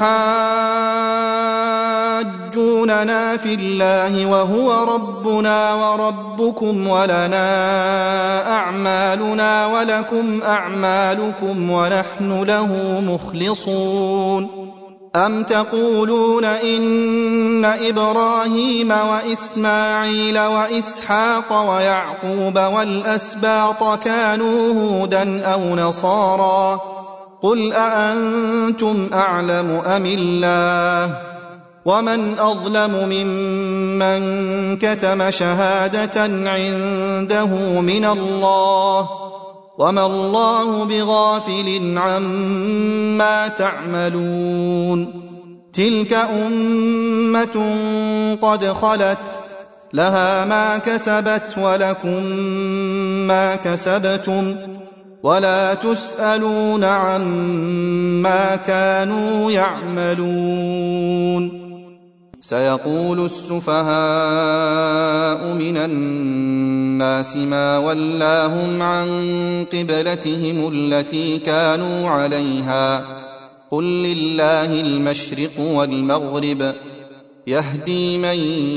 أتحاجوننا في الله وهو ربنا وربكم ولنا أعمالنا ولكم أعمالكم ونحن له مخلصون. أم تقولون إن إبراهيم وإسماعيل وإسحاق ويعقوب والأسباط كانوا هودا أو نصارى قل أأنتم أعلم أم الله ومن أظلم ممن كتم شهادة عنده من الله وما الله بغافل عما تعملون. تلك أمة قد خلت لها ما كسبت ولكم ما كسبتم ولا تسألون عما كانوا يعملون. سيقول السفهاء من الناس ما ولاهم عن قبلتهم التي كانوا عليها قل لله المشرق والمغرب يهدي من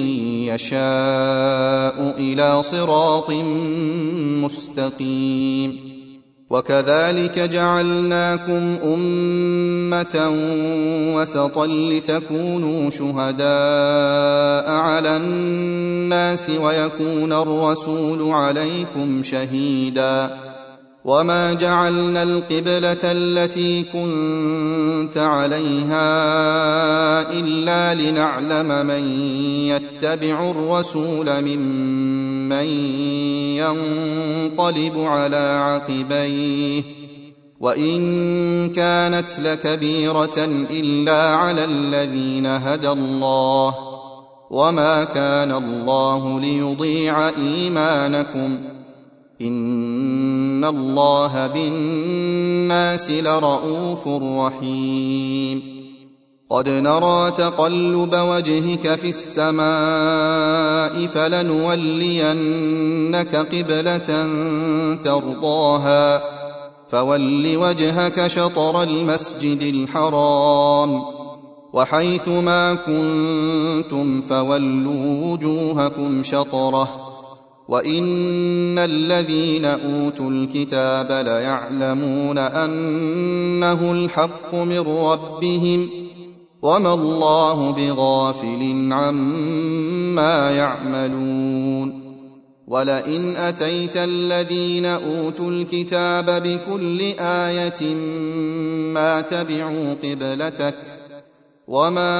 يشاء إلى صراط مستقيم. وكذلك جعلناكم أمة وسطا لتكونوا شهداء على الناس ويكون الرسول عليكم شهيدا. وما جعلنا القبلة التي كنت عليها إلا لنعلم من يتبع الرسول ممن ينقلب على عقبيه وإن كانت لكبيرة إلا على الذين هدى الله وما كان الله ليضيع إيمانكم إن الله بالناس لرءوف رحيم. قد نرى تقلب وجهك في السماء فلنولينك قبلة ترضاها فول وجهك شطر المسجد الحرام وحيث ما كنتم فولوا وجوهكم شطره وإن الذين أوتوا الكتاب ليعلمون أنه الحق من ربهم وما الله بغافل عما يعملون. ولئن أتيت الذين أوتوا الكتاب بكل آية ما تبعوا قبلتك وما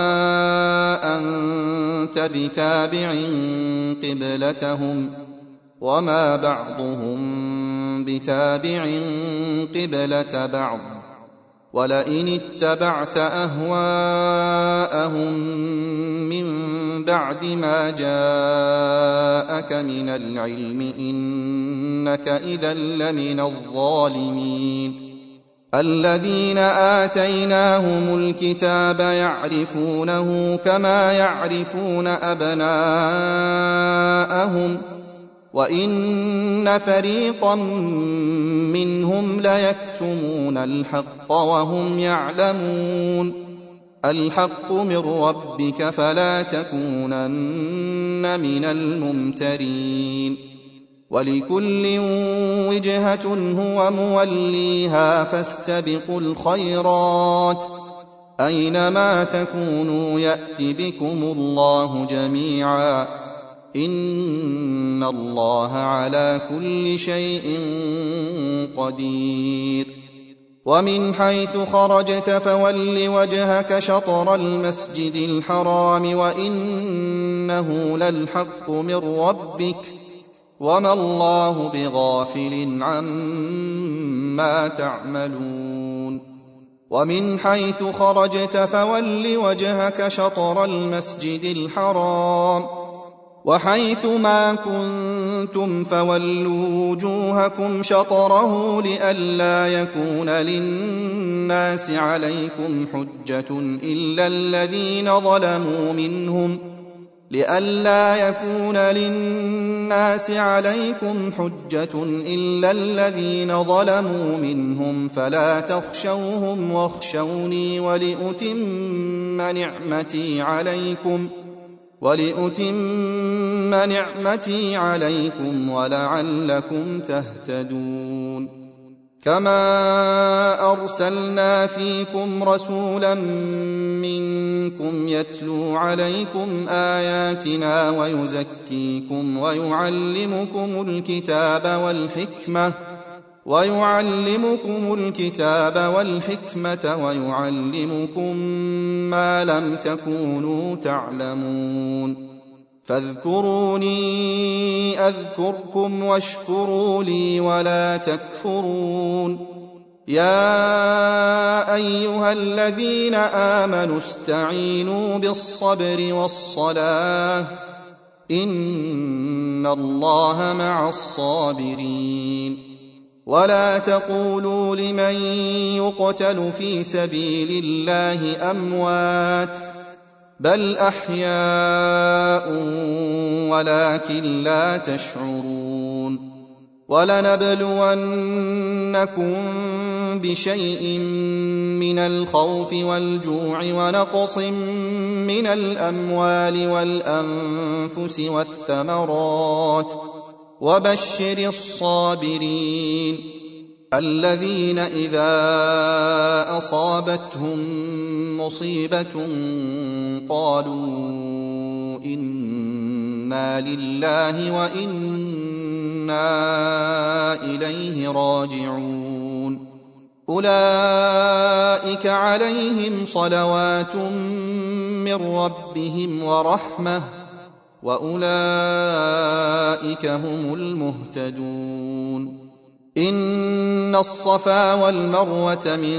أنت بتابع قبلتهم وما بعضهم بتابع قبلة بعض ولئن اتبعت أهواءهم من بعد ما جاءك من العلم إنك إذا لمن الظالمين. الذين آتيناهم الكتاب يعرفونه كما يعرفون أبناءهم وإن فريقا منهم ليكتمون الحق وهم يعلمون الحق من ربك فلا تكونن من الممترين ولكل وجهة هو موليها فاستبقوا الخيرات أينما تكونوا يأت بكم الله جميعا إن الله على كل شيء قدير ومن حيث خرجت فول وجهك شطر المسجد الحرام وإنه للحق من ربك وما الله بغافل عما تعملون ومن حيث خرجت فول وجهك شطر المسجد الحرام وحيث ما كنتم فولوا وجوهكم شطره لئلا يكون للناس عليكم حجة إلا الذين ظلموا منهم لئلا يكون للناس عليكم حجة إلا الذين ظلموا منهم فلا تخشوهم واخشوني ولأتم نعمتي عليكم ولأتم نعمتي عليكم ولعلكم تهتدون كما أرسلنا فيكم رسولا منكم يتلو عليكم آياتنا ويزكيكم ويعلمكم الكتاب والحكمة ويعلمكم الكتاب والحكمة ويعلمكم ما لم تكونوا تعلمون فاذكروني أذكركم واشكروا لي ولا تكفرون يا أيها الذين آمنوا استعينوا بالصبر والصلاة إن الله مع الصابرين ولا تقولوا لمن يقتل في سبيل الله أموات بل أحياء ولكن لا تشعرون ولنبلونكم بشيء من الخوف والجوع ونقص من الأموال والأنفس والثمرات وبشر الصابرين الذين إذا أصابتهم مصيبة قالوا إنا لله وإنا إليه راجعون أولئك عليهم صلوات من ربهم ورحمة وأولئك هم المهتدون إن الصفا والمروة من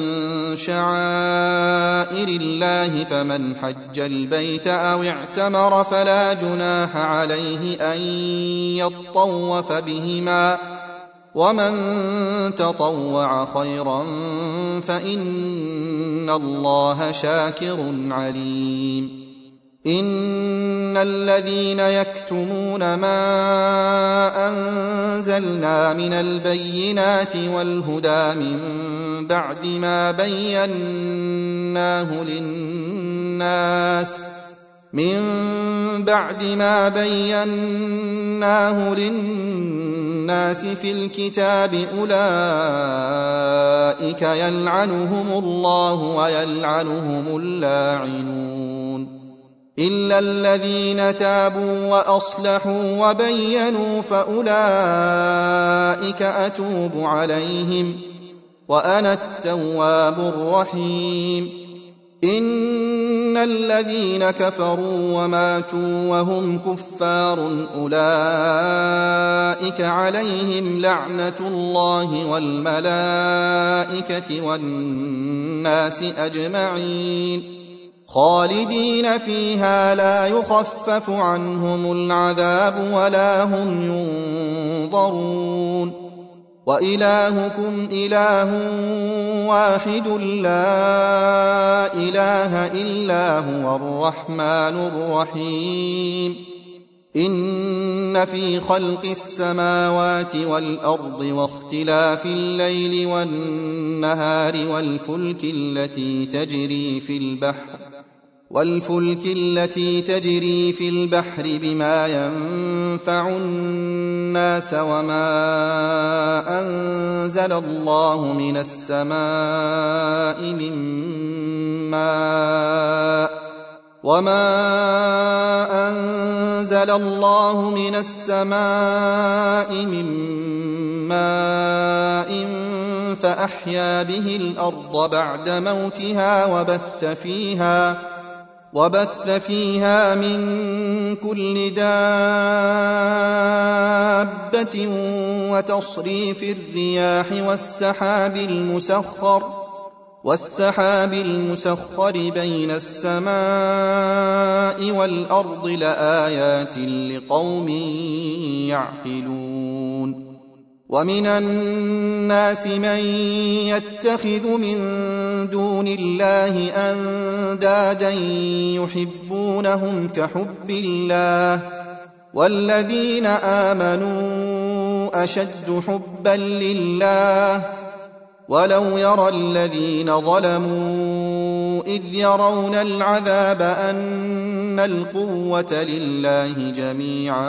شعائر الله فمن حج البيت أو اعتمر فلا جناح عليه أن يطوف بهما ومن تطوع خيرا فإن الله شاكر عليم إن الذين يكتمون ما أنزلنا من البينات والهدى من بعد ما بيناه للناس من بعد ما بيناه للناس في الكتاب أولئك يلعنهم الله ويلعنهم اللاعنون إلا الذين تابوا وأصلحوا وبينوا فأولئك أتوب عليهم وأنا التواب الرحيم إن الذين كفروا وماتوا وهم كفار أولئك عليهم لعنة الله والملائكة والناس أجمعين خالدين فيها لا يخفف عنهم العذاب ولا هم ينظرون وإلهكم إله واحد لا إله إلا هو الرحمن الرحيم إن في خلق السماوات والأرض واختلاف الليل والنهار والفلك التي تجري في البحر والفلك التي تجري في البحر بما ينفع الناس وما أنزل الله من السماء من ماء وما أنزل الله من السماء من ماء فأحيا به الأرض بعد موتها وبث فيها وبث فيها من كل دابة وتصريف الرياح والسحاب المسخر والسحاب المسخر بين السماء والأرض لآيات لقوم يعقلون ومن الناس من يتخذ من دون الله أندادا يحبونهم كحب الله والذين آمنوا أشد حبا لله ولو يرى الذين ظلموا إذ يرون العذاب أن القوة لله جميعا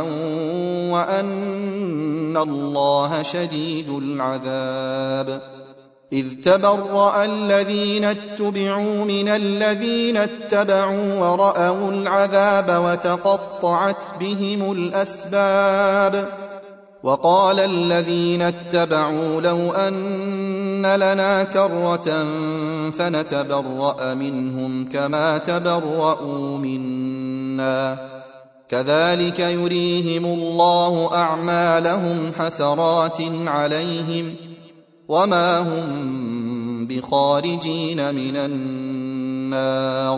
وأن الله شديد العذاب إذ تبرأ الذين اتبعوا من الذين اتبعوا ورأوا العذاب وتقطعت بهم الأسباب وقال الذين اتبعوا لو أن لنا كرة فنتبرأ منهم كما تبرؤوا منا كذلك يريهم الله أعمالهم حسرات عليهم وما هم بخارجين من النار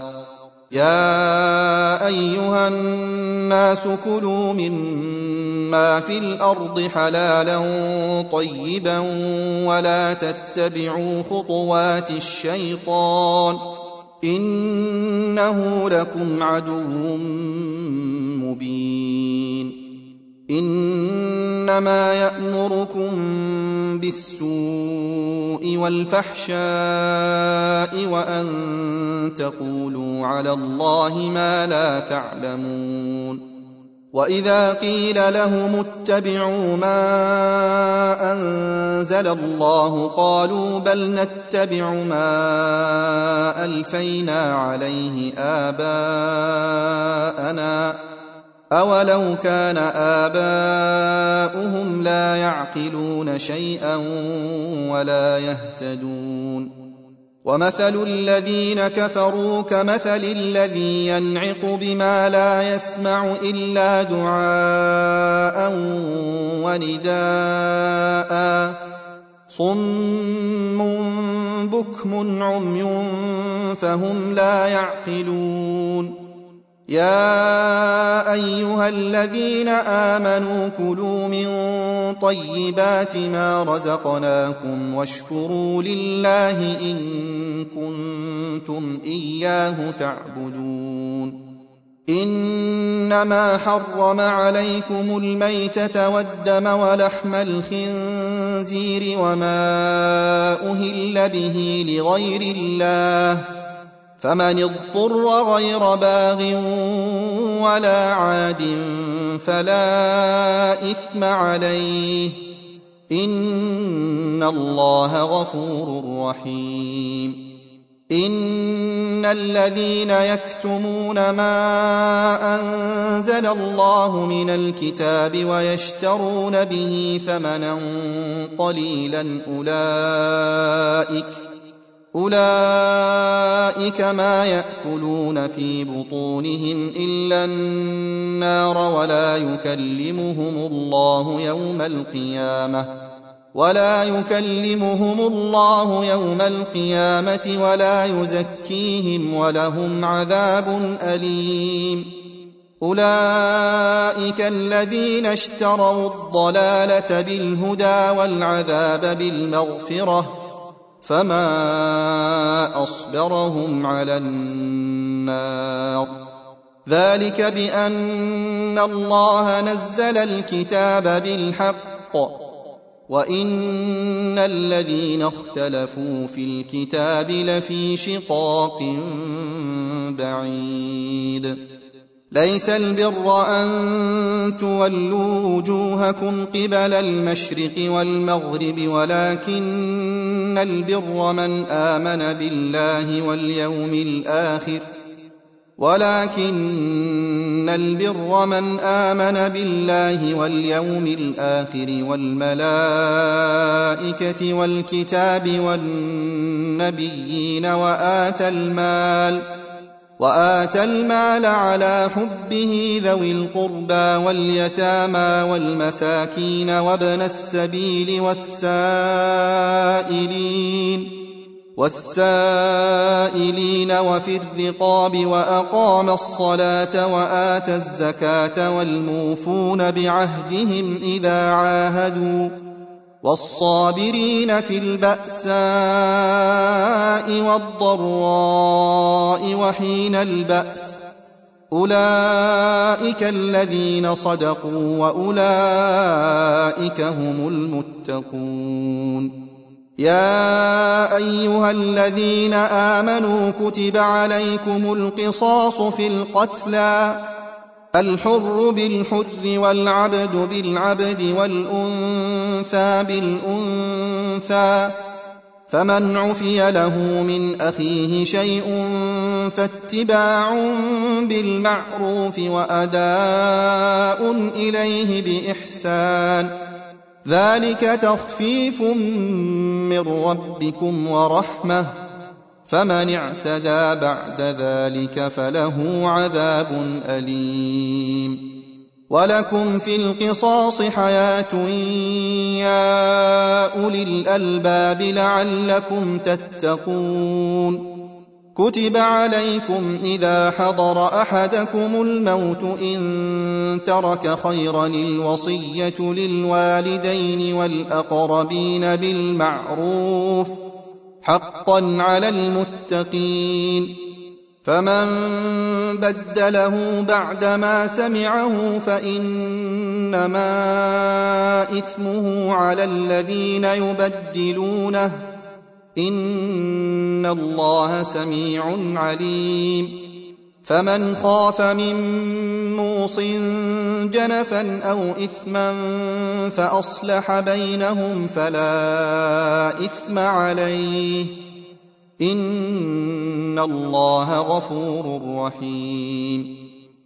يا أيها الناس كلوا مما في الأرض حلالا طيبا ولا تتبعوا خطوات الشيطان إنه لكم عدو مبين إنما يأمركم بالسوء والفحشاء وأن تقولوا على الله ما لا تعلمون وإذا قيل لهم اتبعوا ما أنزل الله قالوا بل نتبع ما ألفينا عليه آباءنا أولو كان آباؤهم لا يعقلون شيئا ولا يهتدون ومثل الذين كفروا كمثل الذي ينعق بما لا يسمع إلا دعاء ونداء صم بكم عمي فهم لا يعقلون يا أيها الذين آمنوا كلوا من طيبات ما رزقناكم واشكروا لله إن كنتم إياه تعبدون إنما حرم عليكم الميتة والدم ولحم الخنزير وما أهل به لغير الله فمن اضطر غير باغ ولا عاد فلا إثم عليه إن الله غفور رحيم إن الذين يكتمون ما أنزل الله من الكتاب ويشترون به ثمنا قليلا أولئك أولئك ما يأكلون في بطونهم إلا النار ولا يكلمهم الله يوم القيامة ولا يكلمهم الله يوم القيامة ولا يزكيهم ولهم عذاب أليم أولئك الذين اشتروا الضلالة بالهدى والعذاب بالمغفرة فما أصبرهم على النار ذلك بأن الله نزل الكتاب بالحق وإن الذين اختلفوا في الكتاب لفي شقاق بعيد ليس البر أن تولوا وجوهكم قبل المشرق والمغرب ولكن البر من آمن بالله واليوم الآخر ولكن البر من آمن بالله واليوم الآخر والملائكة والكتاب والنبيين وآتى المال وآتى المال على حبه ذوي القربى واليتامى والمساكين وابن السبيل والسائلين والسائلين وفي الرقاب وأقام الصلاة وآتى الزكاة والموفون بعهدهم إذا عاهدوا والصابرين في البأساء والضراء وحين البأس أولئك الذين صدقوا وأولئك هم المتقون يا أيها الذين آمنوا كتب عليكم القصاص في القتلى الحر بالحر والعبد بالعبد والأنثى بالأنثى فمن عفي له من أخيه شيء فاتباع بالمعروف وأداء إليه بإحسان ذلك تخفيف من ربكم ورحمة فمن اعتدى بعد ذلك فله عذاب أليم ولكم في القصاص حياة يا أولي الألباب لعلكم تتقون كتب عليكم إذا حضر أحدكم الموت إن ترك خيرا الوصية للوالدين والأقربين بالمعروف حقا على المتقين فمن بدله بعدما سمعه فإنما إثمه على الذين يبدلونه إن الله سميع عليم فمن خاف من موص جنفا أو إثما فأصلح بينهم فلا إثم عليه إن الله غفور رحيم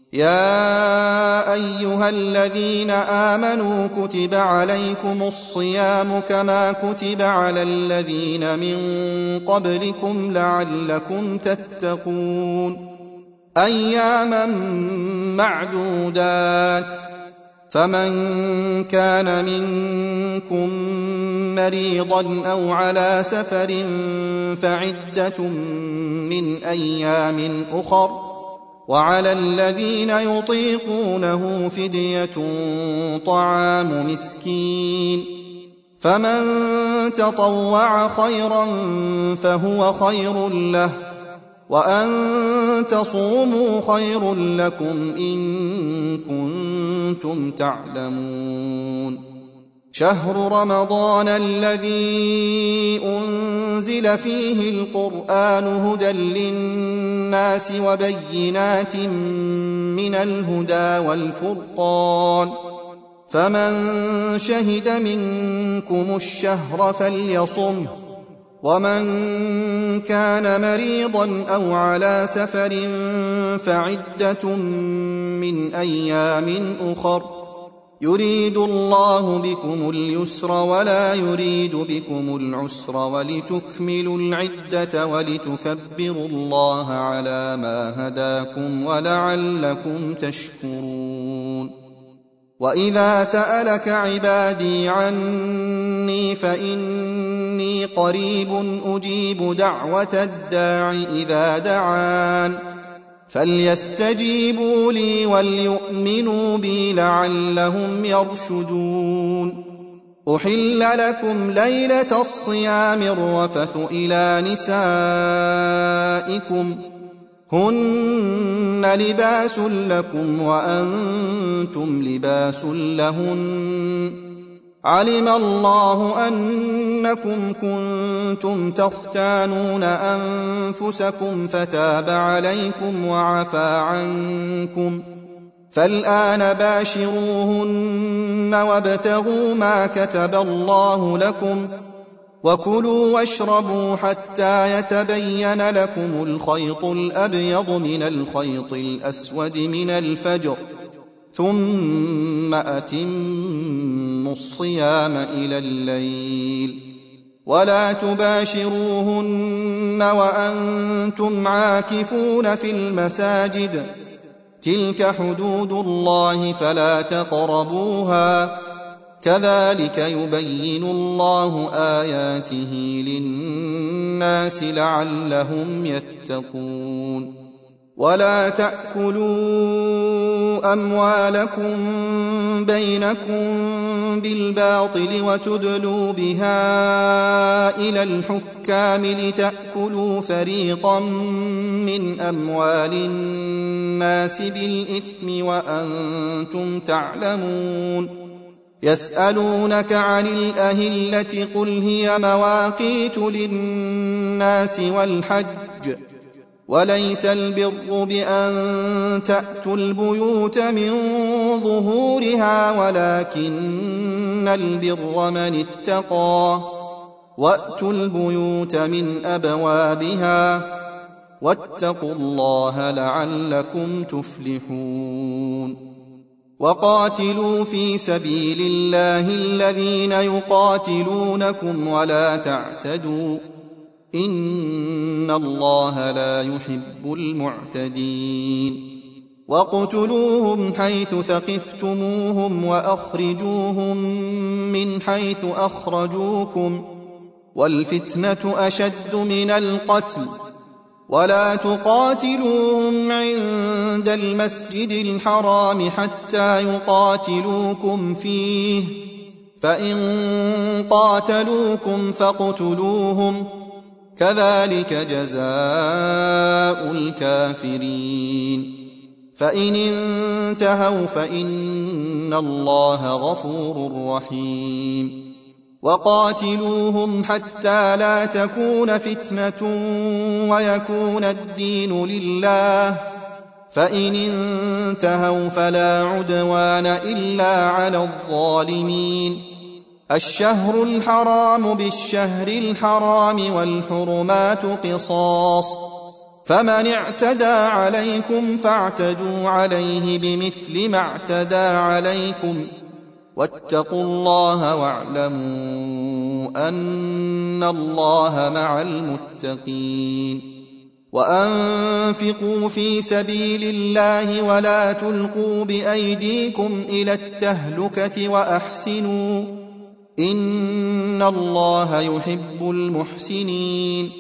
يا أيها الذين آمنوا كتب عليكم الصيام كما كتب على الذين من قبلكم لعلكم تتقون أياما معدودات فمن كان منكم مريضا أو على سفر فعدة من أيام أخر وعلى الذين يطيقونه فدية طعام مسكين فمن تطوع خيرا فهو خير له وأن تصوموا خير لكم إن كنتم تعلمون شهر رمضان الذي أنزل فيه القرآن هدى للناس وبينات من الهدى والفرقان فمن شهد منكم الشهر فليصمه ومن كان مريضا أو على سفر فعدة من أيام أخر يريد الله بكم اليسر ولا يريد بكم العسر ولتكملوا العدة ولتكبروا الله على ما هداكم ولعلكم تشكرون وإذا سألك عبادي عني فإني قريب أجيب دعوة الداع إذا دعان فليستجيبوا لي وليؤمنوا بي لعلهم يرشدون. أحل لكم ليلة الصيام الرفث إلى نسائكم هن لباس لكم وأنتم لباس لهن علم الله أنكم كنتم تختانون أنفسكم فتاب عليكم وعفى عنكم فالآن باشروهن وابتغوا ما كتب الله لكم وكلوا واشربوا حتى يتبين لكم الخيط الأبيض من الخيط الأسود من الفجر ثم أتموا الصيام إلى الليل ولا تباشروهن وأنتم عاكفون في المساجد تلك حدود الله فلا تقربوها كذلك يبين الله آياته للناس لعلهم يتقون. ولا تأكلوا أموالكم بينكم بالباطل وتدلوا بها إلى الحكام لتأكلوا فريقا من أموال الناس بالإثم وأنتم تعلمون. يسألونك عن الأهلة قل هي مواقيت للناس والحج وليس البر بأن تأتوا البيوت من ظهورها ولكن البر من اتقى وأتوا البيوت من أبوابها واتقوا الله لعلكم تفلحون. وقاتلوا في سبيل الله الذين يقاتلونكم ولا تعتدوا إن الله لا يحب المعتدين. واقتلوهم حيث ثقفتموهم وأخرجوهم من حيث أخرجوكم والفتنة أشد من القتل ولا تقاتلوهم عند المسجد الحرام حتى يقاتلوكم فيه فإن قاتلوكم فاقتلوهم كذلك جزاء الكافرين. فإن انتهوا فإن الله غفور رحيم. وقاتلوهم حتى لا تكون فتنة ويكون الدين لله فإن انتهوا فلا عدوان إلا على الظالمين. الشهر الحرام بالشهر الحرام والحرمات قصاص فمن اعتدى عليكم فاعتدوا عليه بمثل ما اعتدى عليكم واتقوا الله واعلموا أن الله مع المتقين. وأنفقوا في سبيل الله ولا تلقوا بأيديكم إلى التهلكة وأحسنوا إن الله يحب المحسنين.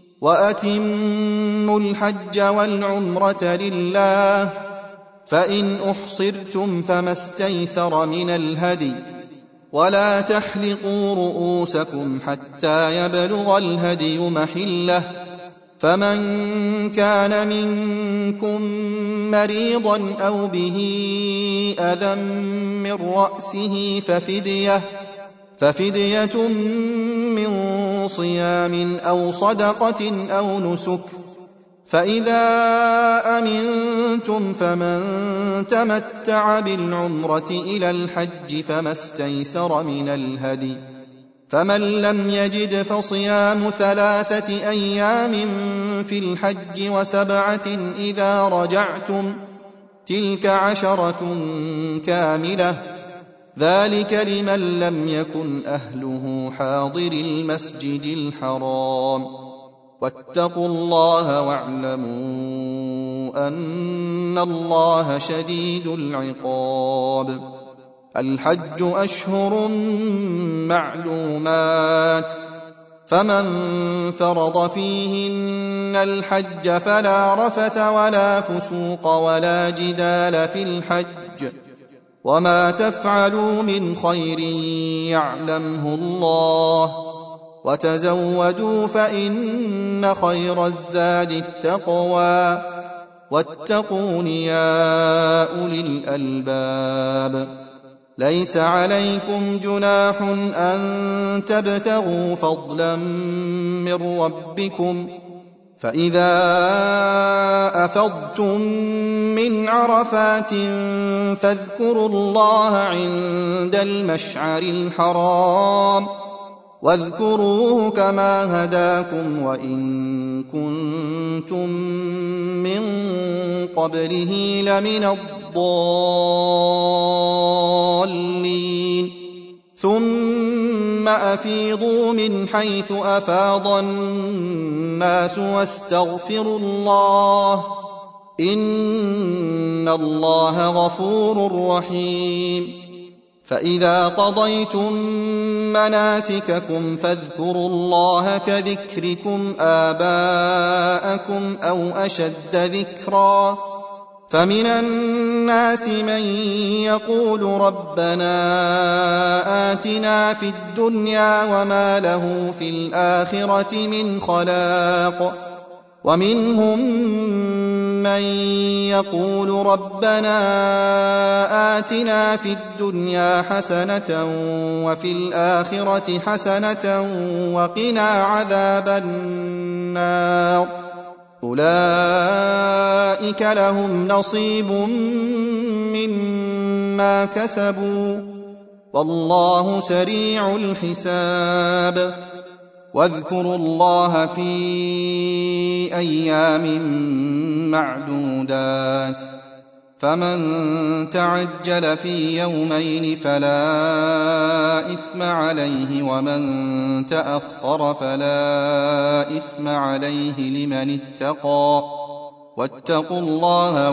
وأتموا الحج والعمرة لله فإن أحصرتم فما استيسر من الهدي ولا تحلقوا رؤوسكم حتى يبلغ الهدي محله فمن كان منكم مريضا أو به أذى من رأسه ففدية ففدية من صيام أو صدقة أو نسك فإذا أمنتم فمن تمتع بالعمرة إلى الحج فما استيسر من الهدي فمن لم يجد فصيام ثلاثة أيام في الحج وسبعة إذا رجعتم تلك عشرة كاملة ذلك لمن لم يكن أهله حاضر المسجد الحرام واتقوا الله واعلموا أن الله شديد العقاب. الحج أشهر معلومات فمن فرض فيهن الحج فلا رفث ولا فسوق ولا جدال في الحج، وما تفعلوا من خير يعلمه الله، وتزودوا فإن خير الزاد التقوى، واتقون يا أولي الألباب. ليس عليكم جناح أن تبتغوا فضلا من ربكم، فإذا أفضتم من عرفات فاذكروا الله عند المشعر الحرام، واذكروه كما هداكم وإن كنتم من قبله لمن الضالين. ثم أفيضوا من حيث أفاض الناس واستغفروا الله، إن الله غفور رحيم. فإذا قضيتم مناسككم فاذكروا الله كذكركم آباءكم أو أشد ذكرا. فمن الناس من يقول ربنا آتنا في الدنيا وما له في الآخرة من خلاق، ومنهم من يقول ربنا آتنا في الدنيا حسنة وفي الآخرة حسنة وقنا عذاب النار. أولئك لهم نصيب مما كسبوا، والله سريع الحساب. واذكروا الله في أيام معدودات، فمن تعجل في يومين فلا إثم عليه، ومن تأخر فلا إثم عليه لمن اتقى. واتقوا الله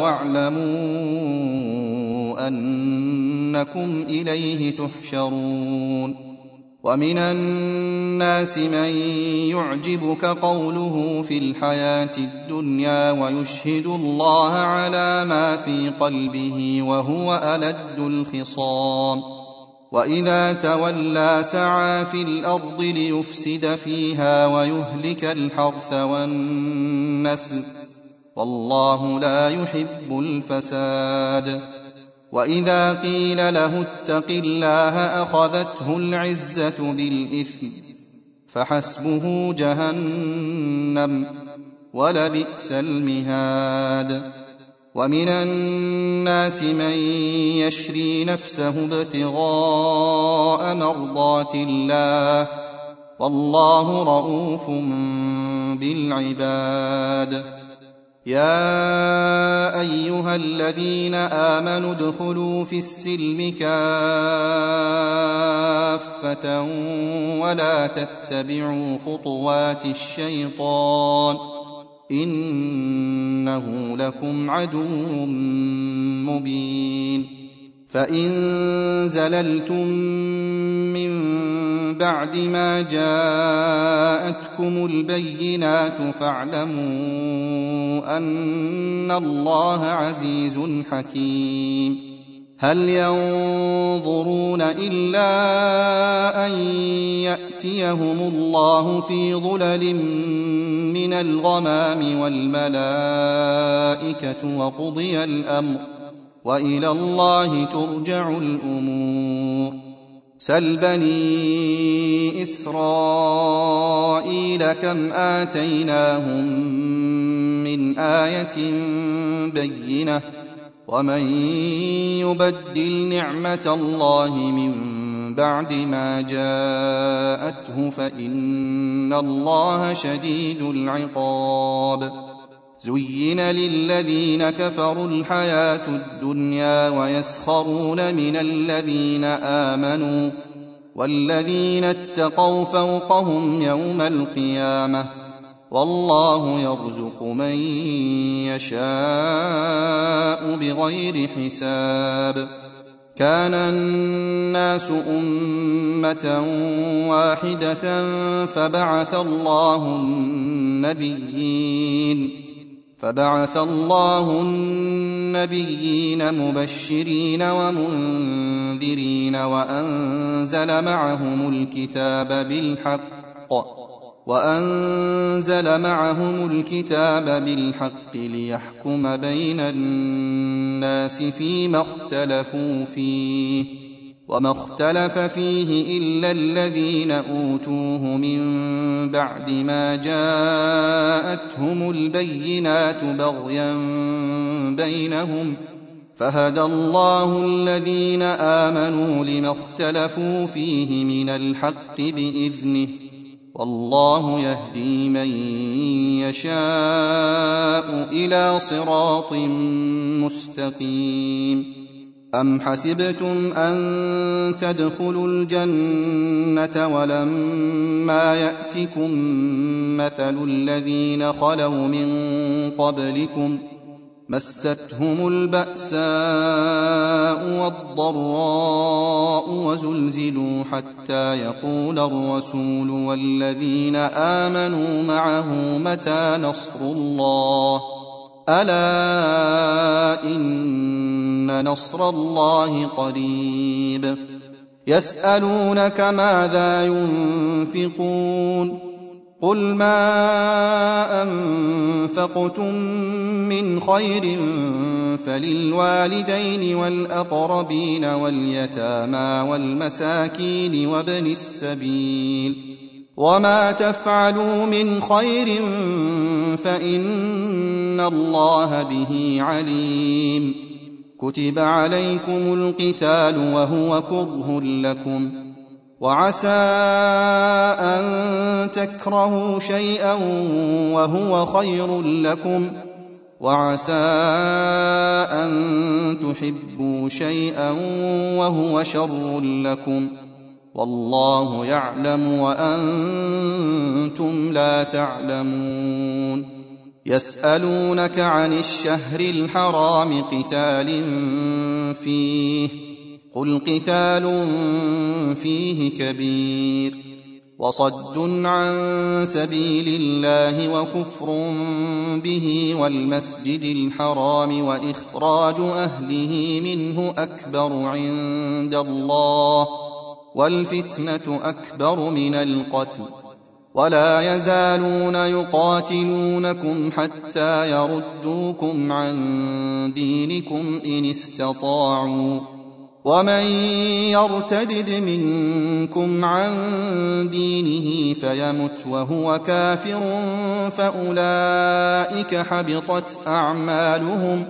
واعلموا أنكم إليه تحشرون. ومن الناس من يعجبك قوله في الحياة الدنيا ويشهد الله على ما في قلبه وهو ألد الخصام، وإذا تولى سعى في الأرض ليفسد فيها ويهلك الحرث والنسل، والله لا يحب الفساد. وإذا قيل له اتق الله أخذته العزة بالإثم، فحسبه جهنم ولبئس المهاد. ومن الناس من يشري نفسه ابتغاء مرضات الله، والله رؤوف بالعباد. يا أيها الذين آمنوا ادخلوا في السلم كافة ولا تتبعوا خطوات الشيطان، إنه لكم عدو مبين. فإن زللتم من بعد ما جاءتكم البينات فاعلموا أن الله عزيز حكيم. هل ينظرون إلا أن يأتيهم الله في ظلل من الغمام والملائكة وقضي الأمر، وإلى الله ترجع الأمور. سل بني إسرائيل كم آتيناهم من آية بينة، ومن يبدل نعمة الله من بعد ما جاءته فإن الله شديد العقاب. زين للذين كفروا الحياة الدنيا ويسخرون من الذين آمنوا، والذين اتقوا فوقهم يوم القيامة، والله يرزق من يشاء بغير حساب. كان الناس أمة واحدة فبعث الله النبيين فبعث الله النبيين مبشرين ومنذرين وأنزل معهم الكتاب بالحق وأنزل معهم الكتاب بالحق ليحكم بين الناس فيما اختلفوا فيه وما اختلف فيه إلا الذين أوتوه من بعد ما جاءتهم البينات بغيا بينهم فهدى الله الذين آمنوا لما اختلفوا فيه من الحق بإذنه والله يهدي من يشاء إلى صراط مستقيم أم حسبتم أن تدخلوا الجنة ولما يأتكم مثل الذين خلوا من قبلكم مستهم البأساء والضراء وزلزلوا حتى يقول الرسول والذين آمنوا معه متى نصر الله ألا إن نصر الله قريب يسألونك ماذا ينفقون قل ما أنفقتم من خير فللوالدين والأقربين واليتامى والمساكين وابن السبيل وما تفعلوا من خير فإن الله به عليم كتب عليكم القتال وهو كره لكم وعسى أن تكرهوا شيئا وهو خير لكم وعسى أن تحبوا شيئا وهو شر لكم والله يعلم وأنتم لا تعلمون يسألونك عن الشهر الحرام قتال فيه قل قتال فيه كبير وصد عن سبيل الله وكفر به والمسجد الحرام وإخراج أهله منه أكبر عند الله والفتنة أكبر من القتل ولا يزالون يقاتلونكم حتى يردوكم عن دينكم إن استطاعوا ومن يرتدد منكم عن دينه فيمت وهو كافر فأولئك حبطت أعمالهم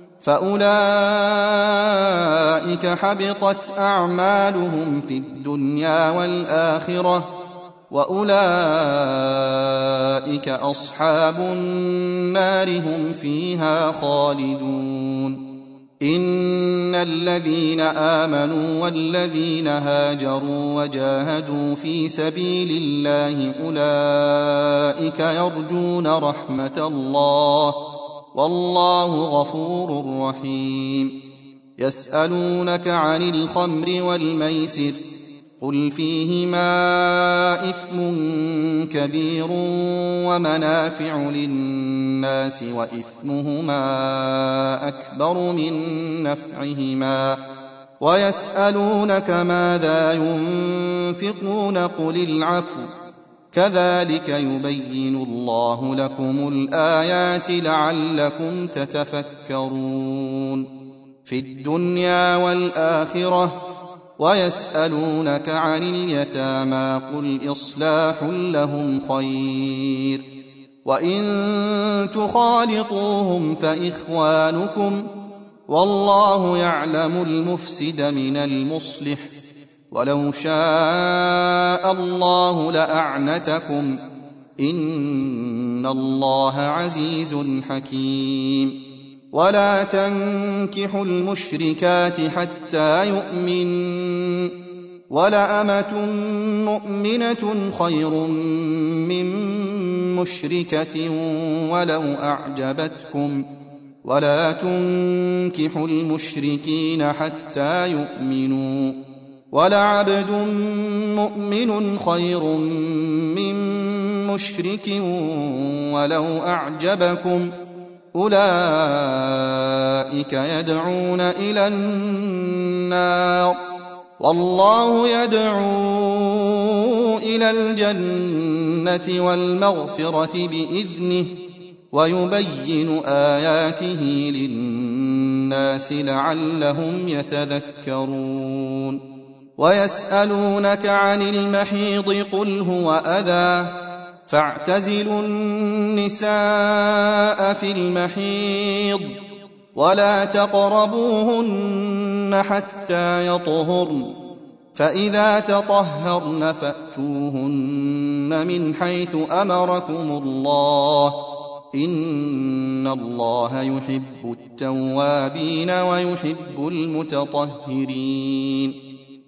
فأولئك حبطت أعمالهم في الدنيا والآخرة وأولئك أصحاب النار هم فيها خالدون إن الذين آمنوا والذين هاجروا وجاهدوا في سبيل الله أولئك يرجون رحمة الله والله غفور رحيم يسألونك عن الخمر والميسر قل فيهما إثم كبير ومنافع للناس وإثمهما أكبر من نفعهما ويسألونك ماذا ينفقون قل العفو كذلك يبين الله لكم الآيات لعلكم تتفكرون في الدنيا والآخرة ويسألونك عن اليتامى قل إصلاح لهم خير وإن تخالطوهم فإخوانكم والله يعلم المفسد من المصلح ولو شاء الله لأعنتكم إن الله عزيز حكيم ولا تنكحوا المشركات حتى يؤمن ولأمة مؤمنة خير من مشركة ولو أعجبتكم ولا تنكحوا المشركين حتى يؤمنوا ولعبد مؤمن خير من مشرك ولو أعجبكم أولئك يدعون إلى النار والله يدعو إلى الجنة والمغفرة بإذنه ويبين آياته للناس لعلهم يتذكرون ويسألونك عن المحيض قل هو أذى فاعتزلوا النساء في المحيض ولا تقربوهن حتى يطهرن فإذا تطهرن فأتوهن من حيث أمركم الله إن الله يحب التوابين ويحب المتطهرين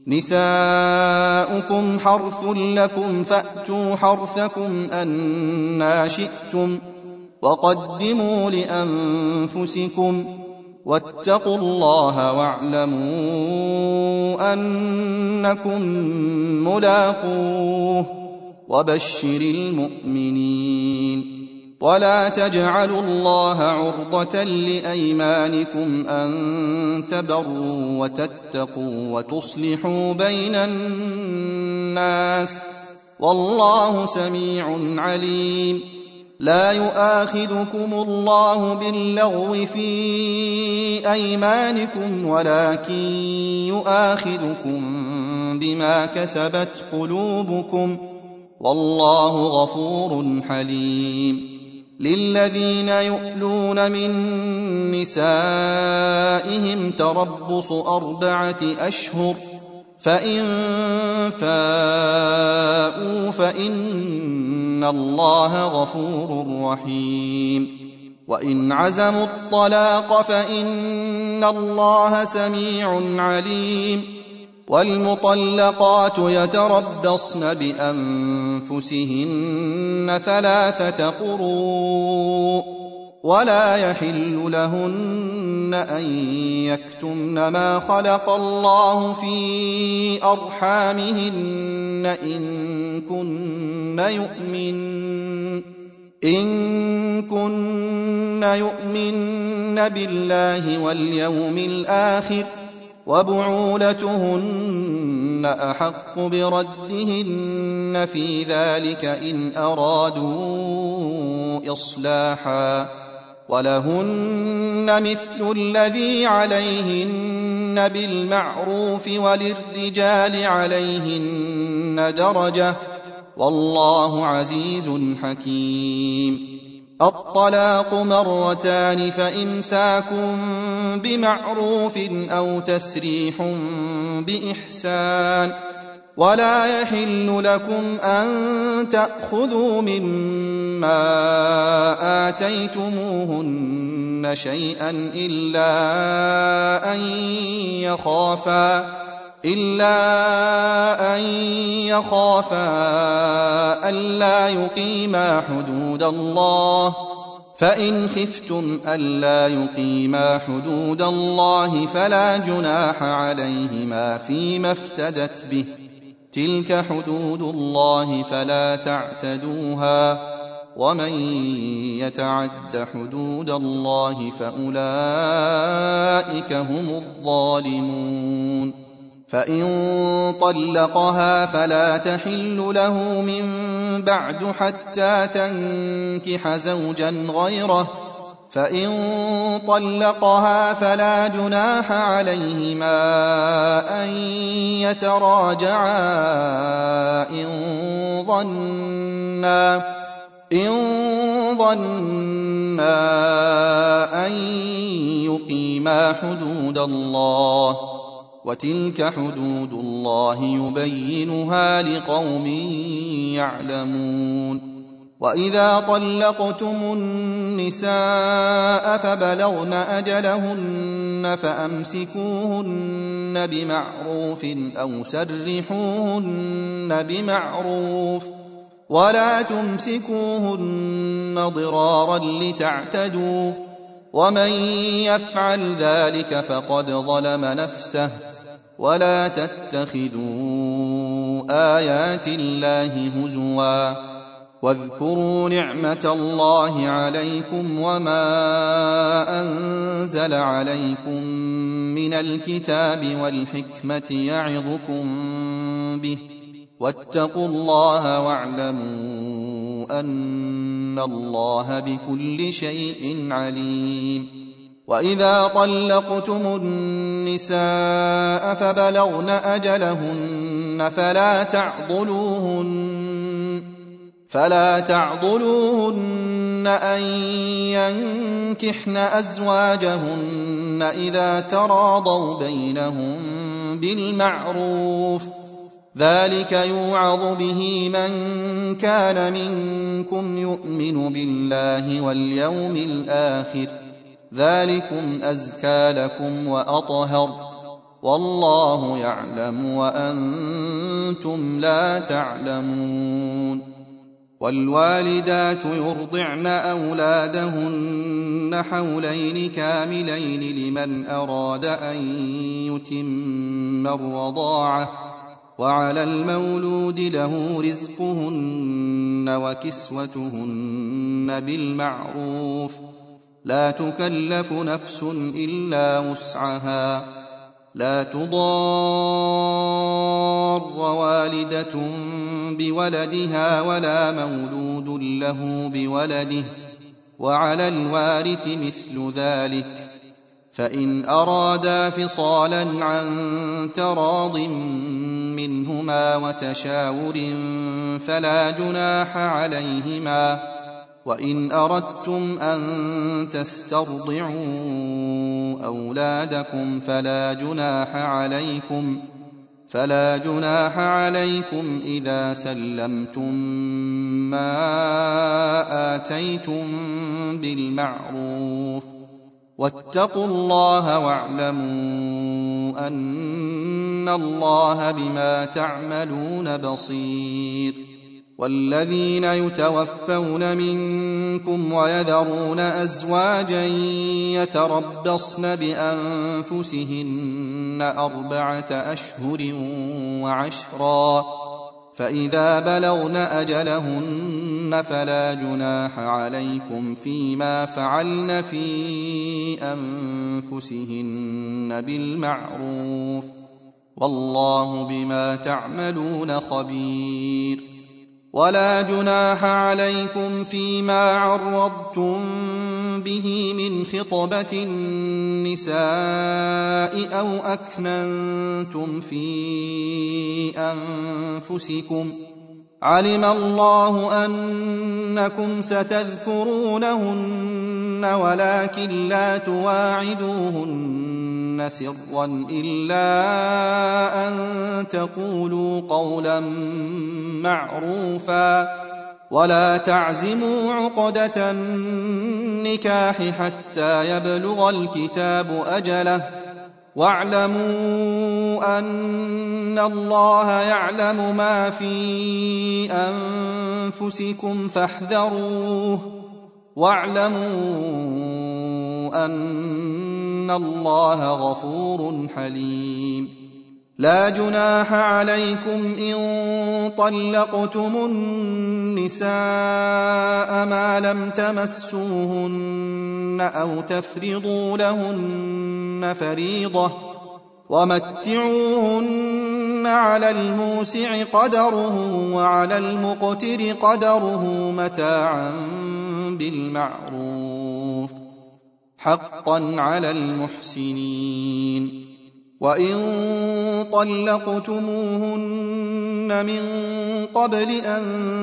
نساؤكم حرث لكم فأتوا حرثكم أنى شئتم وقدموا لأنفسكم واتقوا الله واعلموا أنكم ملاقوه وبشر المؤمنين ولا تجعلوا الله عرضة لأيمانكم أن تبروا وتتقوا وتصلحوا بين الناس والله سميع عليم لا يؤاخذكم الله باللغو في أيمانكم ولكن يؤاخذكم بما كسبت قلوبكم والله غفور حليم للذين يؤلون من نسائهم تربص أربعة أشهر فإن فاءوا فإن الله غفور رحيم وإن عزموا الطلاق فإن الله سميع عليم والمطلقات يتربصن بأنفسهن ثلاثة قروء ولا يحل لهن أن يكتمن ما خلق الله في أرحامهن إن كن يؤمن إن كن يؤمن بالله واليوم الآخر وبعولتهن أحق بردهن في ذلك إن أرادوا إصلاحا ولهن مثل الذي عليهن بالمعروف وللرجال عليهن درجة والله عزيز حكيم الطلاق مرتان فإمساك بمعروف أو تسريح بإحسان ولا يحل لكم أن تأخذوا مما آتيتموهن شيئا إلا أن يخافا إلا أن يخافا ألا يقيما حدود الله فإن خفتم ألا يقيما حدود الله فلا جناح عليهما فيما افتدت به تلك حدود الله فلا تعتدوها ومن يتعد حدود الله فأولئك هم الظالمون فإن طلقها فلا تحل له من بعد حتى تنكح زوجا غيره فإن طلقها فلا جناح عليهما أن يتراجعا إن ظنا إن ظنا أن يقيما حدود الله وتلك حدود الله يبينها لقوم يعلمون وإذا طلقتم النساء فبلغن أجلهن فأمسكوهن بمعروف أو سرحوهن بمعروف ولا تمسكوهن ضرارا لتعتدوا ومن يفعل ذلك فقد ظلم نفسه. ولا تتخذوا آيات الله هزوا واذكروا نعمة الله عليكم وما أنزل عليكم من الكتاب والحكمة يعظكم به واتقوا الله واعلموا أن الله بكل شيء عليم. وإذا طلقتم النساء فبلغن أجلهن فلا تعضلوهن فلا تعضلوهن أن ينكحن أزواجهن إذا تراضوا بينهم بالمعروف، ذلك يوعظ به من كان منكم يؤمن بالله واليوم الآخر، ذلكم أزكى لكم وأطهر، والله يعلم وأنتم لا تعلمون. والوالدات يرضعن أولادهن حولين كاملين لمن أراد أن يتم الرضاعة، وعلى المولود له رزقهن وكسوتهن بالمعروف، لا تكلف نفس إلا وسعها، لا تضار والدة بولدها ولا مولود له بولده، وعلى الوارث مثل ذلك، فإن أرادا فصالا عن تراض منهما وتشاور فلا جناح عليهما. وإن أردتم أن تسترضعوا أولادكم فلا جناح عليكم فلا جناح عليكم إذا سلمتم ما آتيتم بالمعروف، واتقوا الله واعلموا أن الله بما تعملون بصير. والذين يتوفون منكم ويذرون أزواجا يتربصن بأنفسهن أربعة أشهر وعشرا، فإذا بلغن أجلهن فلا جناح عليكم فيما فعلن في أنفسهن بالمعروف، والله بما تعملون خبير. ولا جناح عليكم فيما عرضتم به من خطبة النساء أو أكننتم في أنفسكم، علم الله أنكم ستذكرونهن ولكن لا تواعدوهن سرا إلا أن تقولوا قولا معروفا، ولا تعزموا عقدة النكاح حتى يبلغ الكتاب أجله، واعلموا أن الله يعلم ما في أنفسكم فاحذروه، واعلموا أن الله غفور حليم. لا جناح عليكم إن طلقتم النساء ما لم تمسوهن أو تفرضوا لهن فريضة، ومتعوهن على الموسع قدره وعلى المقتر قدره متاعا بالمعروف، حقا على المحسنين. وإن طلقتموهن من قبل أن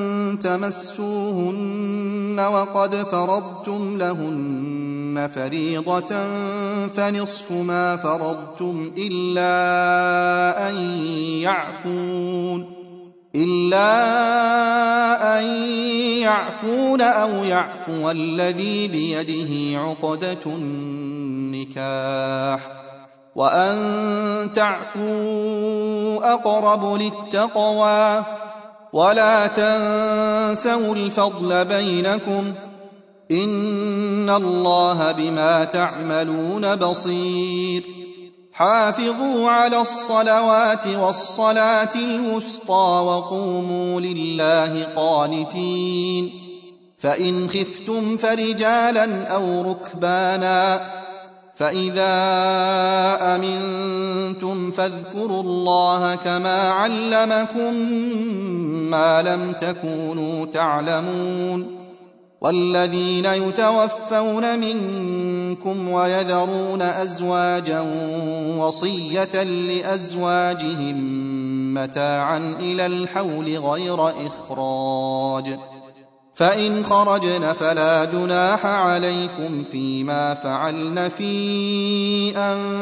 تمسوهن وقد فرضتم لهن فريضة فنصف ما فرضتم إلا أن يعفون إلا أن يعفون أو يعفو الذي بيده عقدة النكاح، وأن تعفوا أقرب للتقوى، ولا تنسوا الفضل بينكم، إن الله بما تعملون بصير حافظوا على الصلوات والصلاة الوسطى وقوموا لله قانتين فإن خفتم فرجالا أو ركبانا فإذا أمنتم فاذكروا الله كما علمكم ما لم تكونوا تعلمون والذين يتوفون منكم ويذرون أزواجا وصية لأزواجهم متاعا إلى الحول غير إخراج فإن خرجن فلا جناح عليكم فيما فعلن في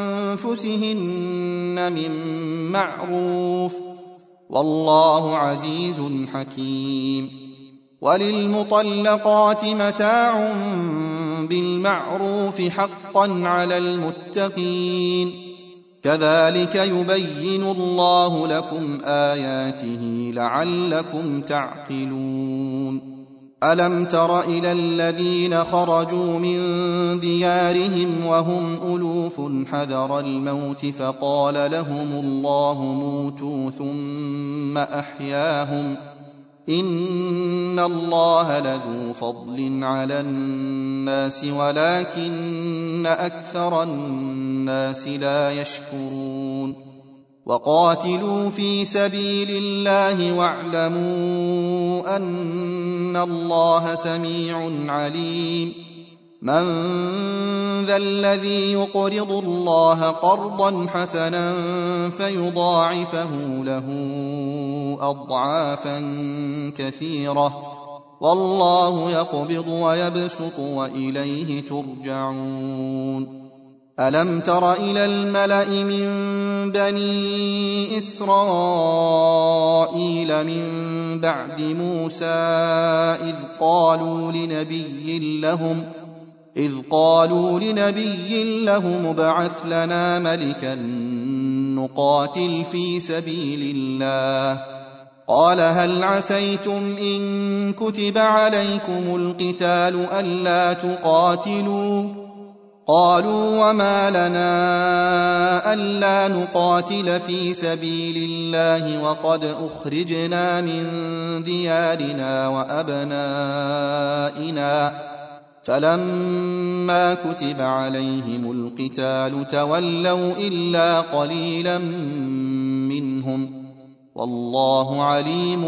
أنفسهن من معروف والله عزيز حكيم وللمطلقات متاع بالمعروف حقا على المتقين كذلك يبين الله لكم آياته لعلكم تعقلون ألم تر إلى الذين خرجوا من ديارهم وهم ألوف حذر الموت فقال لهم الله موتوا ثم أحياهم إن الله لذو فضل على الناس ولكن أكثر الناس لا يشكرون وقاتلوا في سبيل الله واعلموا أن الله سميع عليم من ذا الذي يقرض الله قرضا حسنا فيضاعفه له أضعافا كثيرة والله يقبض ويبسط وإليه ترجعون ألم تر إلى الملأ من بني إسرائيل من بعد موسى إذ قالوا لنبي لهم إذ قالوا لنبي لهم ابعث لنا ملكا نقاتل في سبيل الله قال هل عسيتم إن كتب عليكم القتال ألا تقاتلوا قالوا وما لنا ألا نقاتل في سبيل الله وقد أخرجنا من ديارنا وأبنائنا فلما كتب عليهم القتال تولوا إلا قليلا منهم والله عليم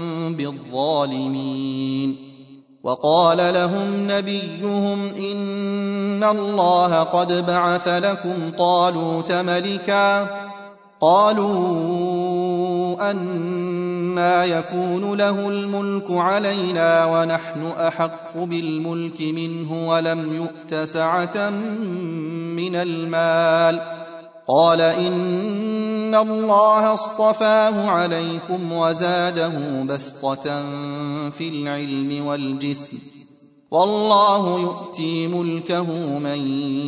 بالظالمين وقال لهم نبيهم إن الله قد بعث لكم طالوت ملكا قالوا أنى يكون له الملك علينا ونحن أحق بالملك منه ولم يؤت سعة من المال قال إن الله اصطفاه عليكم وزاده بسطة في العلم والجسم والله يؤتي ملكه من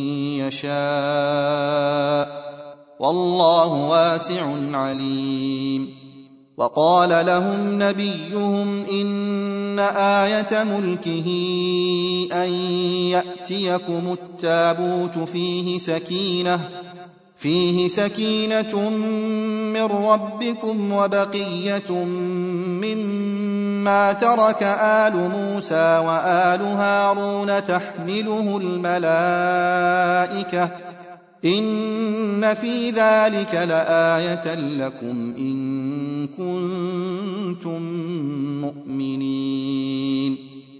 يشاء والله واسع عليم وقال لهم نبيهم إن آية ملكه أن يأتيكم التابوت فيه سكينة فيه سكينة من ربكم وبقية مما ترك آل موسى وآل هارون تحمله الملائكة إن في ذلك لآية لكم إن كنتم مؤمنين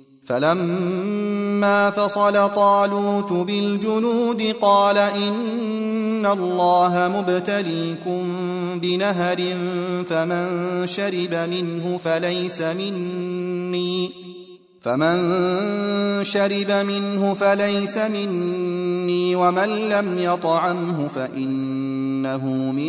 فلما فصل طالوت بالجنود قال إن الله مبتليكم بنهر فمن شرب منه فليس مني فمن شرب منه فليس مني ومن لم يطعمه فإنه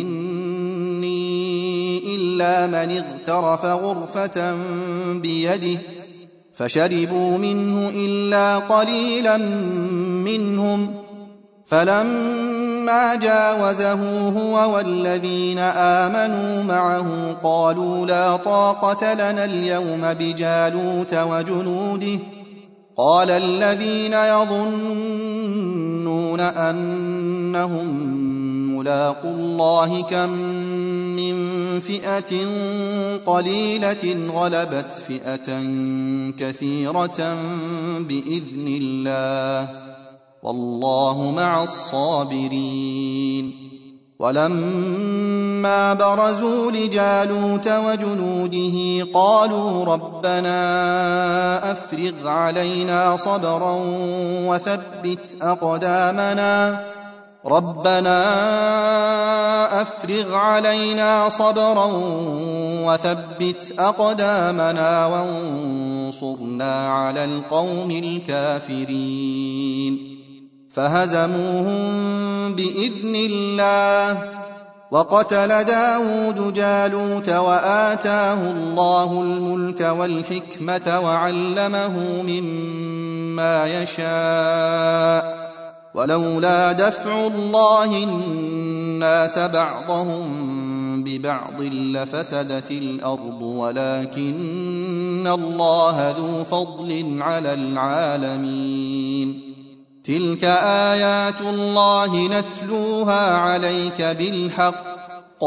مني إلا من اغترف غرفة بيده فشربوا منه إلا قليلا منهم فلما جاوزه هو والذين آمنوا معه قالوا لا طاقة لنا اليوم بجالوت وجنوده قال الذين يظنون أنهم ملاقو الله كم من فئة قليلة غلبت فئة كثيرة بإذن الله والله مع الصابرين. ولما برزوا لجالوت وجنوده قالوا ربنا أفرغ علينا صبرا وثبت أقدامنا ربنا أفرغ علينا صبرا وثبت أقدامنا وانصرنا على القوم الكافرين. فهزموهم بإذن الله وقتل داود جالوت وآتاه الله الملك والحكمة وعلمه مما يشاء ولولا دفع الله الناس بعضهم ببعض لفسدت الأرض ولكن الله ذو فضل على العالمين. تلك آيات الله نتلوها عليك بالحق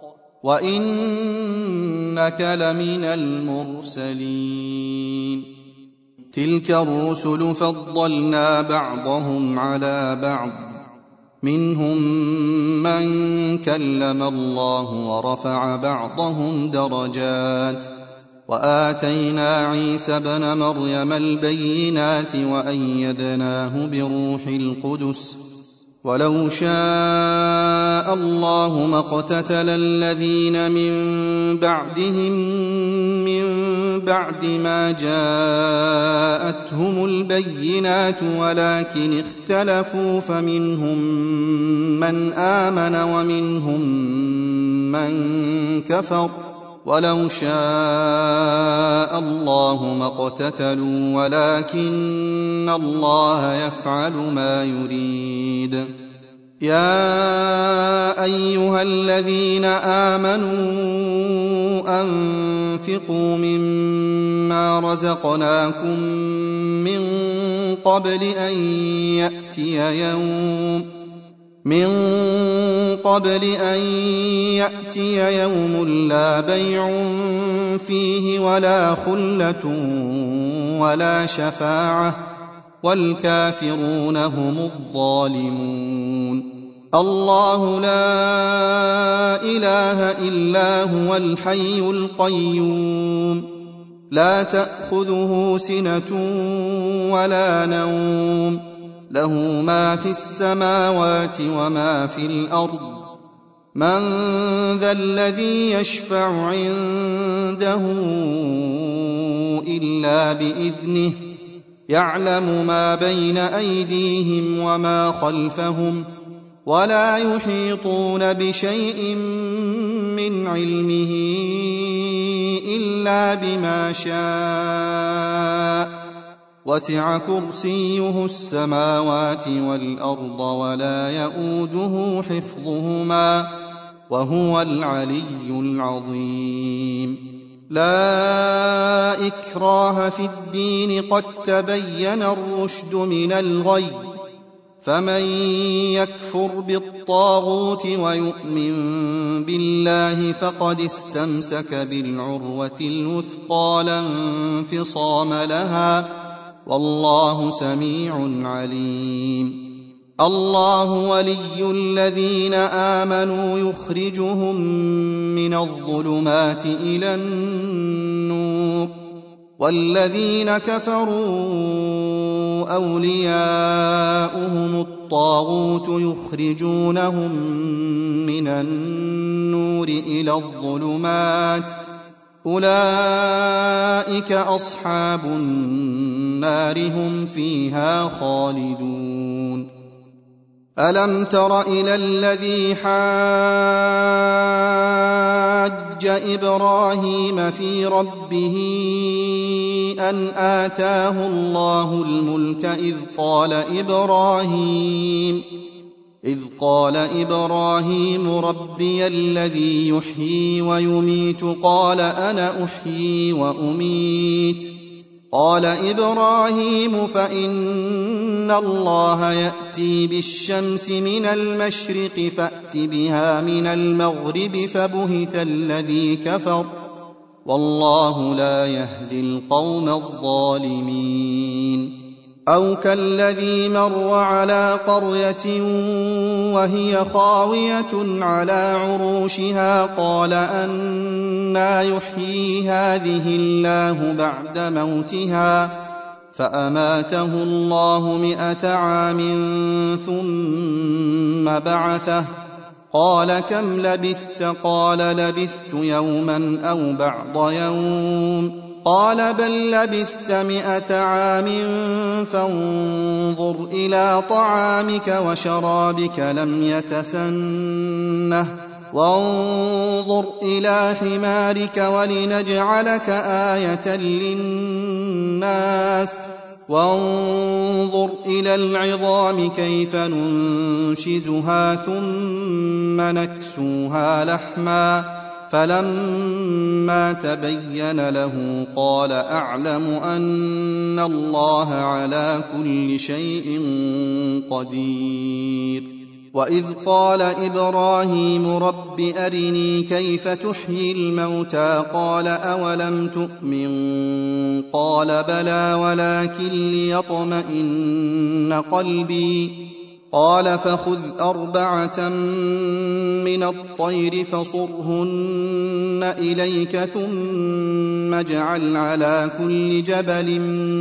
وإنك لمن المرسلين. تلك الرسل فضلنا بعضهم على بعض منهم من كلم الله ورفع بعضهم درجات وآتينا عيسى ابن مريم البينات وأيدناه بروح القدس ولو شاء الله ما اقتتل الذين من بعدهم من بعد ما جاءتهم البينات ولكن اختلفوا فمنهم من آمن ومنهم من كفر ولو شاء الله ما اقتتلوا ولكن الله يفعل ما يريد. يا أيها الذين آمنوا أنفقوا مما رزقناكم من قبل أن يأتي يوم من قبل أن يأتي يوم لا بيع فيه ولا خلة ولا شفاعة والكافرون هم الظالمون. الله لا إله إلا هو الحي القيوم لا تأخذه سنة ولا نوم له ما في السماوات وما في الأرض من ذا الذي يشفع عنده إلا بإذنه يعلم ما بين أيديهم وما خلفهم ولا يحيطون بشيء من علمه إلا بما شاء وسع كرسيه السماوات والأرض ولا يؤوده حفظهما وهو العلي العظيم. لا إكراه في الدين قد تبين الرشد من الغي فمن يكفر بالطاغوت ويؤمن بالله فقد استمسك بالعروة الوثقى لا انفصام لها والله سميع عليم. الله ولي الذين آمنوا يخرجهم من الظلمات إلى النور والذين كفروا أولياؤهم الطاغوت يخرجونهم من النور إلى الظلمات أولئك أصحاب النار هم فيها خالدون. ألم تر إلى الذي حاج إبراهيم في ربه أن آتاه الله الملك إذ قال إبراهيم إذ قال إبراهيم ربي الذي يحيي ويميت قال أنا أحيي وأميت قال إبراهيم فإن الله يأتي بالشمس من المشرق فأت بها من المغرب فبهت الذي كفر والله لا يهدي القوم الظالمين. أو كالذي مر على قرية وهي خاوية على عروشها قال أنى يحيي هذه الله بعد موتها فأماته الله مئة عام ثم بعثه قال كم لبثت؟ قال لبثت يوما أو بعض يوم قال بل لبثت مئة عام فانظر إلى طعامك وشرابك لم يتسنه وانظر إلى حمارك ولنجعلك آية للناس وانظر إلى العظام كيف ننشزها ثم نكسوها لحما فلما تبين له قال أعلم أن الله على كل شيء قدير. وإذ قال إبراهيم رب أرني كيف تحيي الموتى قال أولم تؤمن قال بلى ولكن ليطمئن قلبي قال فخذ أربعة من الطير فصرهن إليك ثم اجعل على كل جبل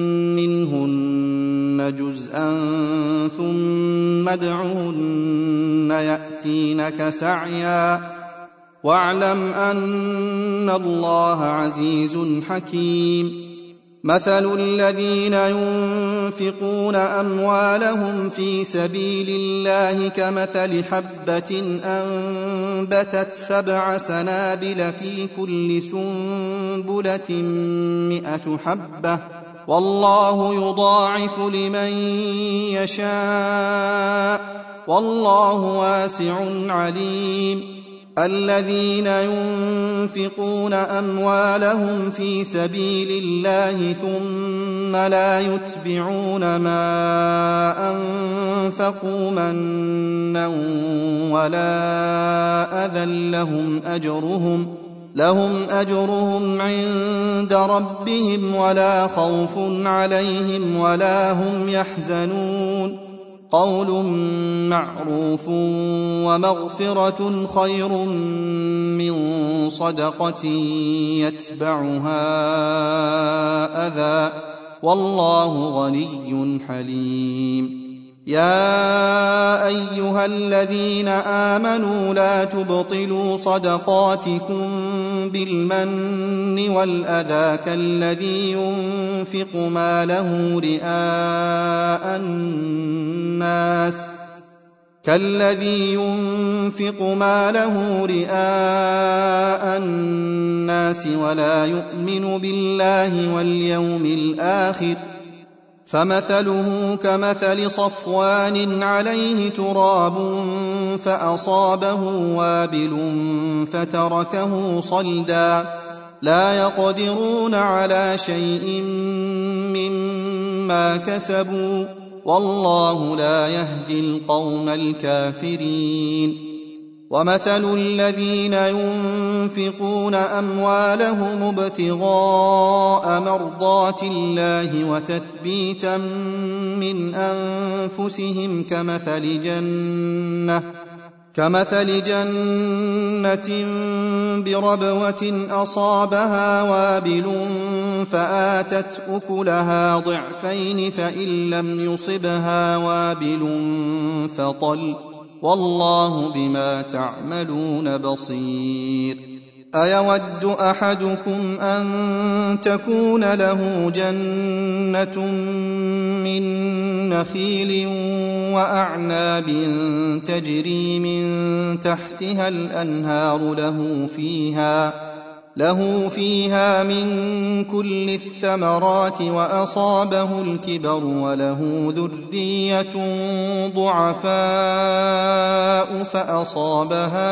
منهن جزءا ثم ادعهن يأتينك سعيا واعلم أن الله عزيز حكيم. مثل الذين ينفقون أموالهم في سبيل الله كمثل حبة أنبتت سبع سنابل في كل سنبلة مئة حبة والله يضاعف لمن يشاء والله واسع عليم. الذين ينفقون أموالهم في سبيل الله ثم لا يتبعون ما أنفقوا منا ولا أذى لهم أجرهم لهم أجرهم عند ربهم ولا خوف عليهم ولا هم يحزنون. قول معروف ومغفرة خير من صدقة يتبعها أذى والله غني حليم. يا أيها الذين آمنوا لا تبطلوا صدقاتكم بالمن والأذى كالذي ينفق ماله رئاء الناس كالذي ينفق ماله رئاء الناس ولا يؤمن بالله واليوم الآخر فمثله كمثل صفوان عليه تراب فأصابه وابل فتركه صلدا لا يقدرون على شيء مما كسبوا والله لا يهدي القوم الكافرين. ومثل الذين ينفقون أموالهم ابتغاء مرضات الله وتثبيتا من أنفسهم كمثل جنة كمثل جنة بربوة أصابها وابل فآتت أكلها ضعفين فإن لم يصبها وابل فطل والله بما تعملون بصير. أيود أحدكم أن تكون له جنة من نخيل وأعناب تجري من تحتها الأنهار له فيها له فيها من كل الثمرات وأصابه الكبر وله ذرية ضعفاء فأصابها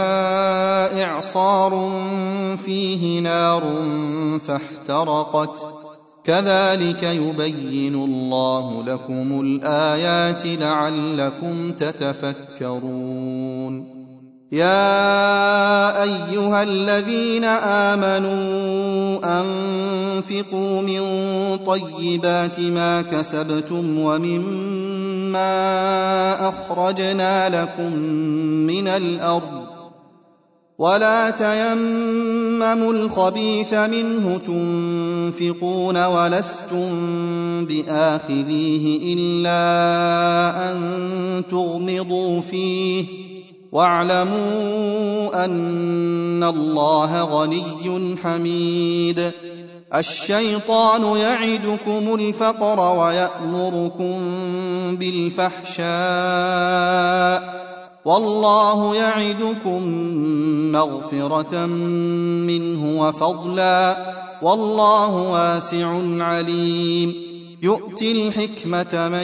إعصار فيه نار فاحترقت كذلك يبين الله لكم الآيات لعلكم تتفكرون. يا أيها الذين آمنوا أنفقوا من طيبات ما كسبتم ومما أخرجنا لكم من الأرض ولا تيمموا الخبيث منه تنفقون ولستم بآخذيه إلا أن تغمضوا فيه واعلموا أن الله غني حميد. الشيطان يعدكم الفقر ويأمركم بالفحشاء والله يعدكم مغفرة منه وفضلا والله واسع عليم. يؤتي الحكمة من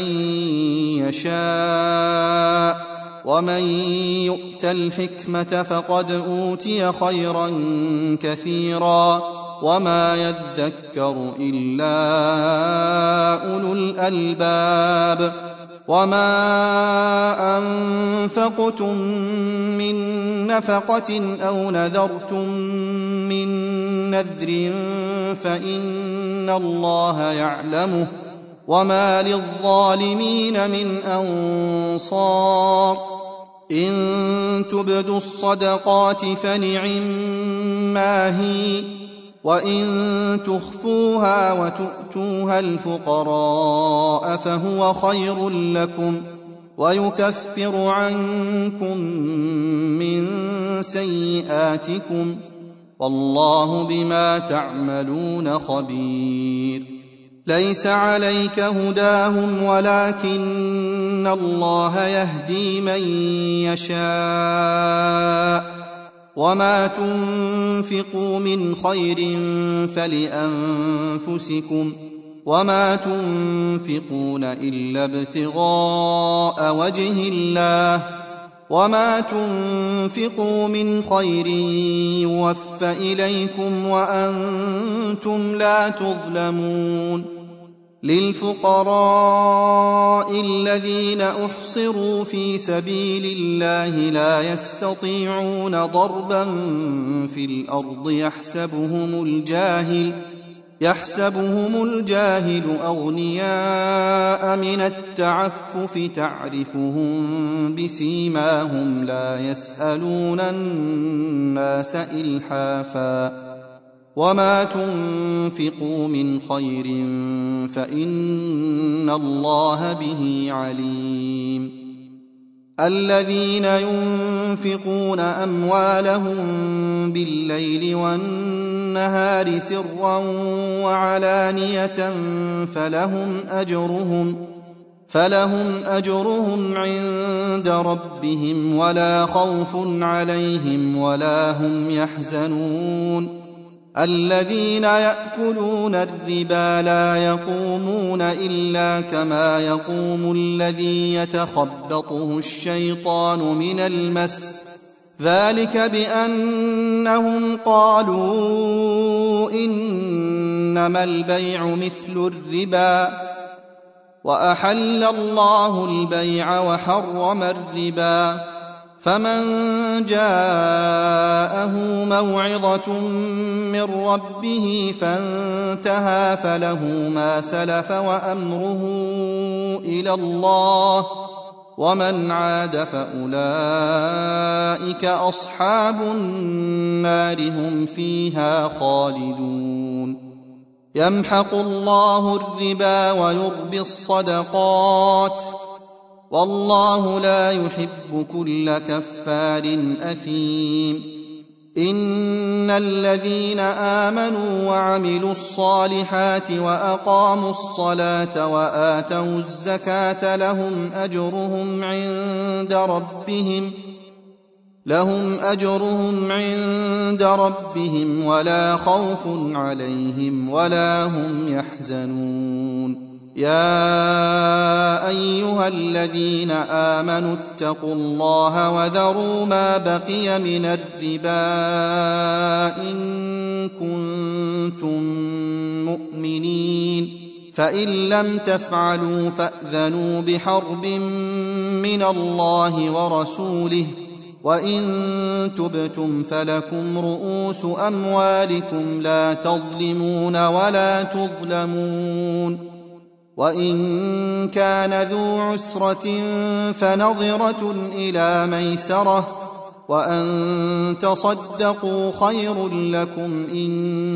يشاء ومن يؤت الحكمة فقد أوتي خيرا كثيرا وما يذكر إلا أولو الألباب. وما أنفقتم من نفقة أو نذرتم من نذر فإن الله يعلمه وما للظالمين من أنصار. إن تبدوا الصدقات فنعما هي وإن تخفوها وتؤتوها الفقراء فهو خير لكم ويكفر عنكم من سيئاتكم والله بما تعملون خبير. ليس عليك هداهم ولكن الله يهدي من يشاء وما تنفقوا من خير فلأنفسكم وما تنفقون إلا ابتغاء وجه الله وما تنفقوا من خير يوفى إليكم وأنتم لا تظلمون. للفقراء الذين أحصروا في سبيل الله لا يستطيعون ضربا في الأرض يحسبهم الجاهل يحسبهم الجاهل أغنياء من التعفف تعرفهم بسيماهم لا يسألون الناس إلحافا وما تنفقوا من خير فإن الله به عليم. الذين ينفقون أموالهم بالليل والنهار سرا وعلانية فلهم أجرهم فلهم أجرهم عند ربهم ولا خوف عليهم ولا هم يحزنون. الذين يأكلون الربا لا يقومون إلا كما يقوم الذي يتخبطه الشيطان من المس ذلك بأنهم قالوا إنما البيع مثل الربا وأحل الله البيع وحرم الربا. فمن جاءه موعظة من ربه فانتهى فله ما سلف وأمره إلى الله ومن عاد فأولئك أصحاب النار هم فيها خالدون. يمحق الله الربا ويربي الصدقات والله لا يحب كل كفار أثيم. إن الذين آمنوا وعملوا الصالحات وأقاموا الصلاة وآتوا الزكاة لهم أجرهم عند ربهم لهم أجرهم عند ربهم ولا خوف عليهم ولا هم يحزنون. يا أيها الذين آمنوا اتقوا الله وذروا ما بقي من الربا إن كنتم مؤمنين فإن لم تفعلوا فأذنوا بحرب من الله ورسوله وإن تبتم فلكم رؤوس أموالكم لا تظلمون ولا تظلمون وإن كان ذو عسرة فنظرة إلى ميسرة وأن تصدقوا خير لكم إن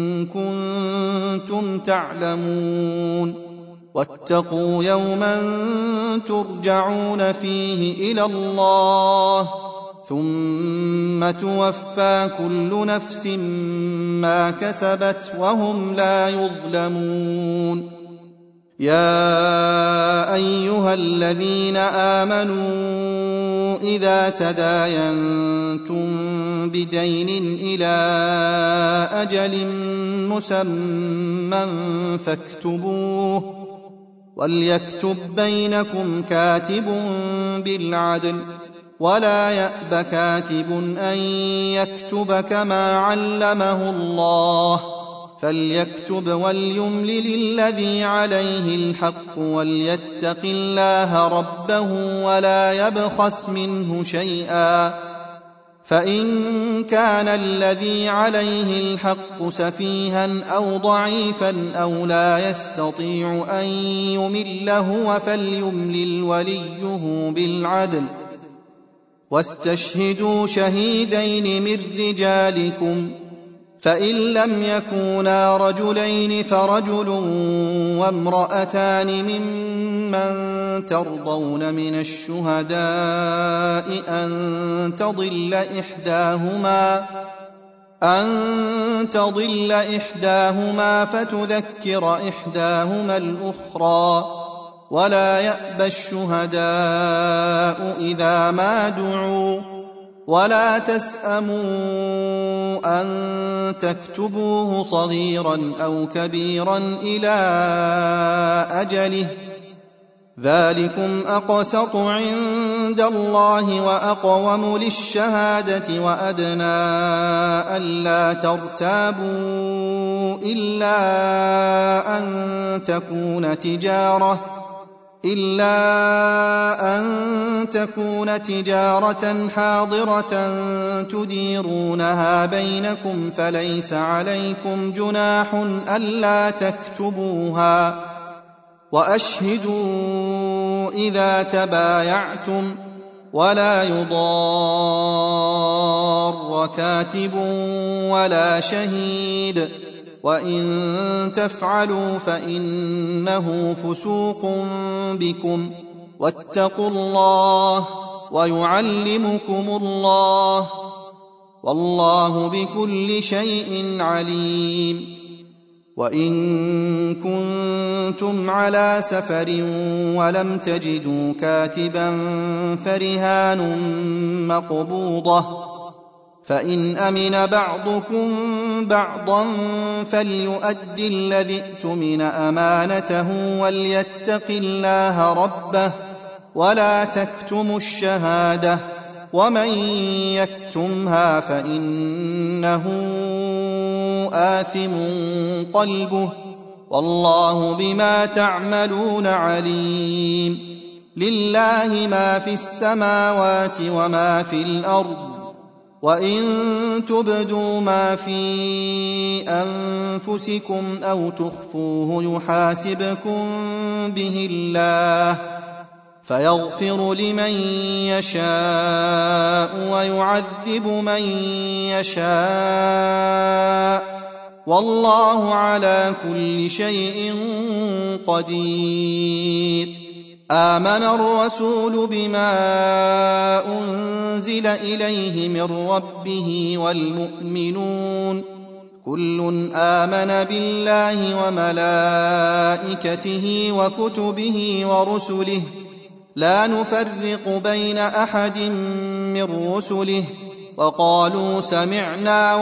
كنتم تعلمون واتقوا يوما ترجعون فيه إلى الله ثم توفى كل نفس ما كسبت وهم لا يظلمون يا أيها الذين آمنوا إذا تداينتم بدين إلى أجل مسمى فاكتبوه وليكتب بينكم كاتب بالعدل ولا يأب كاتب أن يكتب كما علمه الله فليكتب وليملل الذي عليه الحق وليتق الله ربه ولا يبخس منه شيئا فإن كان الذي عليه الحق سفيها أو ضعيفا أو لا يستطيع أن يمل هو فليملل وليه بالعدل واستشهدوا شهيدين من رجالكم فإن لم يكونا رجلين فرجل وامرأتان ممن ترضون من الشهداء أن تضل إحداهما أن تضل إحداهما فتذكر إحداهما الأخرى ولا يأبى الشهداء إذا ما دعوا ولا تسأموا أن تكتبوه صغيرا أو كبيرا إلى أجله ذلكم أقسط عند الله وأقوم للشهادة وأدنى ألا ترتابوا إلا أن تكون تجارة إلا أن تكون تجارة حاضرة تديرونها بينكم فليس عليكم جناح ألا تكتبوها وأشهدوا إذا تبايعتم ولا يضار كاتب ولا شهيد وإن تفعلوا فإنه فسوق بكم واتقوا الله ويعلمكم الله والله بكل شيء عليم وإن كنتم على سفر ولم تجدوا كاتبا فرهان مقبوضة فإن أمن بعضكم بعضا فليؤد الذي اؤتمن أمانته وليتق الله ربه ولا تكتموا الشهادة ومن يكتمها فإنه آثم قلبه والله بما تعملون عليم لله ما في السماوات وما في الأرض وإن تبدوا ما في أنفسكم أو تخفوه يحاسبكم به الله فيغفر لمن يشاء ويعذب من يشاء والله على كل شيء قدير آمن الرسول بما أنزل إليه من ربه والمؤمنون كل آمن بالله وملائكته وكتبه ورسله لا نفرق بين أحد من رسله وقالوا سمعنا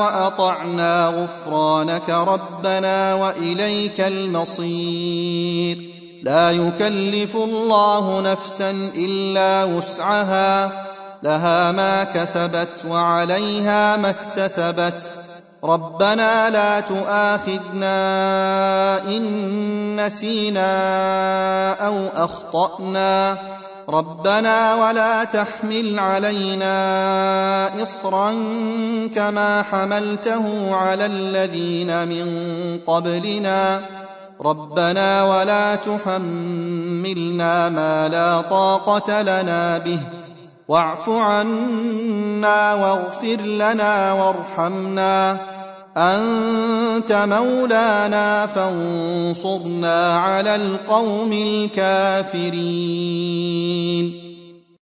وأطعنا غفرانك ربنا وإليك المصير لا يكلف الله نفسا إلا وسعها، لها ما كسبت وعليها ما اكتسبت. ربنا لا تؤاخذنا إن نسينا أو أخطأنا، ربنا ولا تحمل علينا إصرا كما حملته على الذين من قبلنا، ربنا ولا تحملنا ما لا طاقة لنا به، واعف عنا واغفر لنا وارحمنا، أنت مولانا فانصرنا على القوم الكافرين.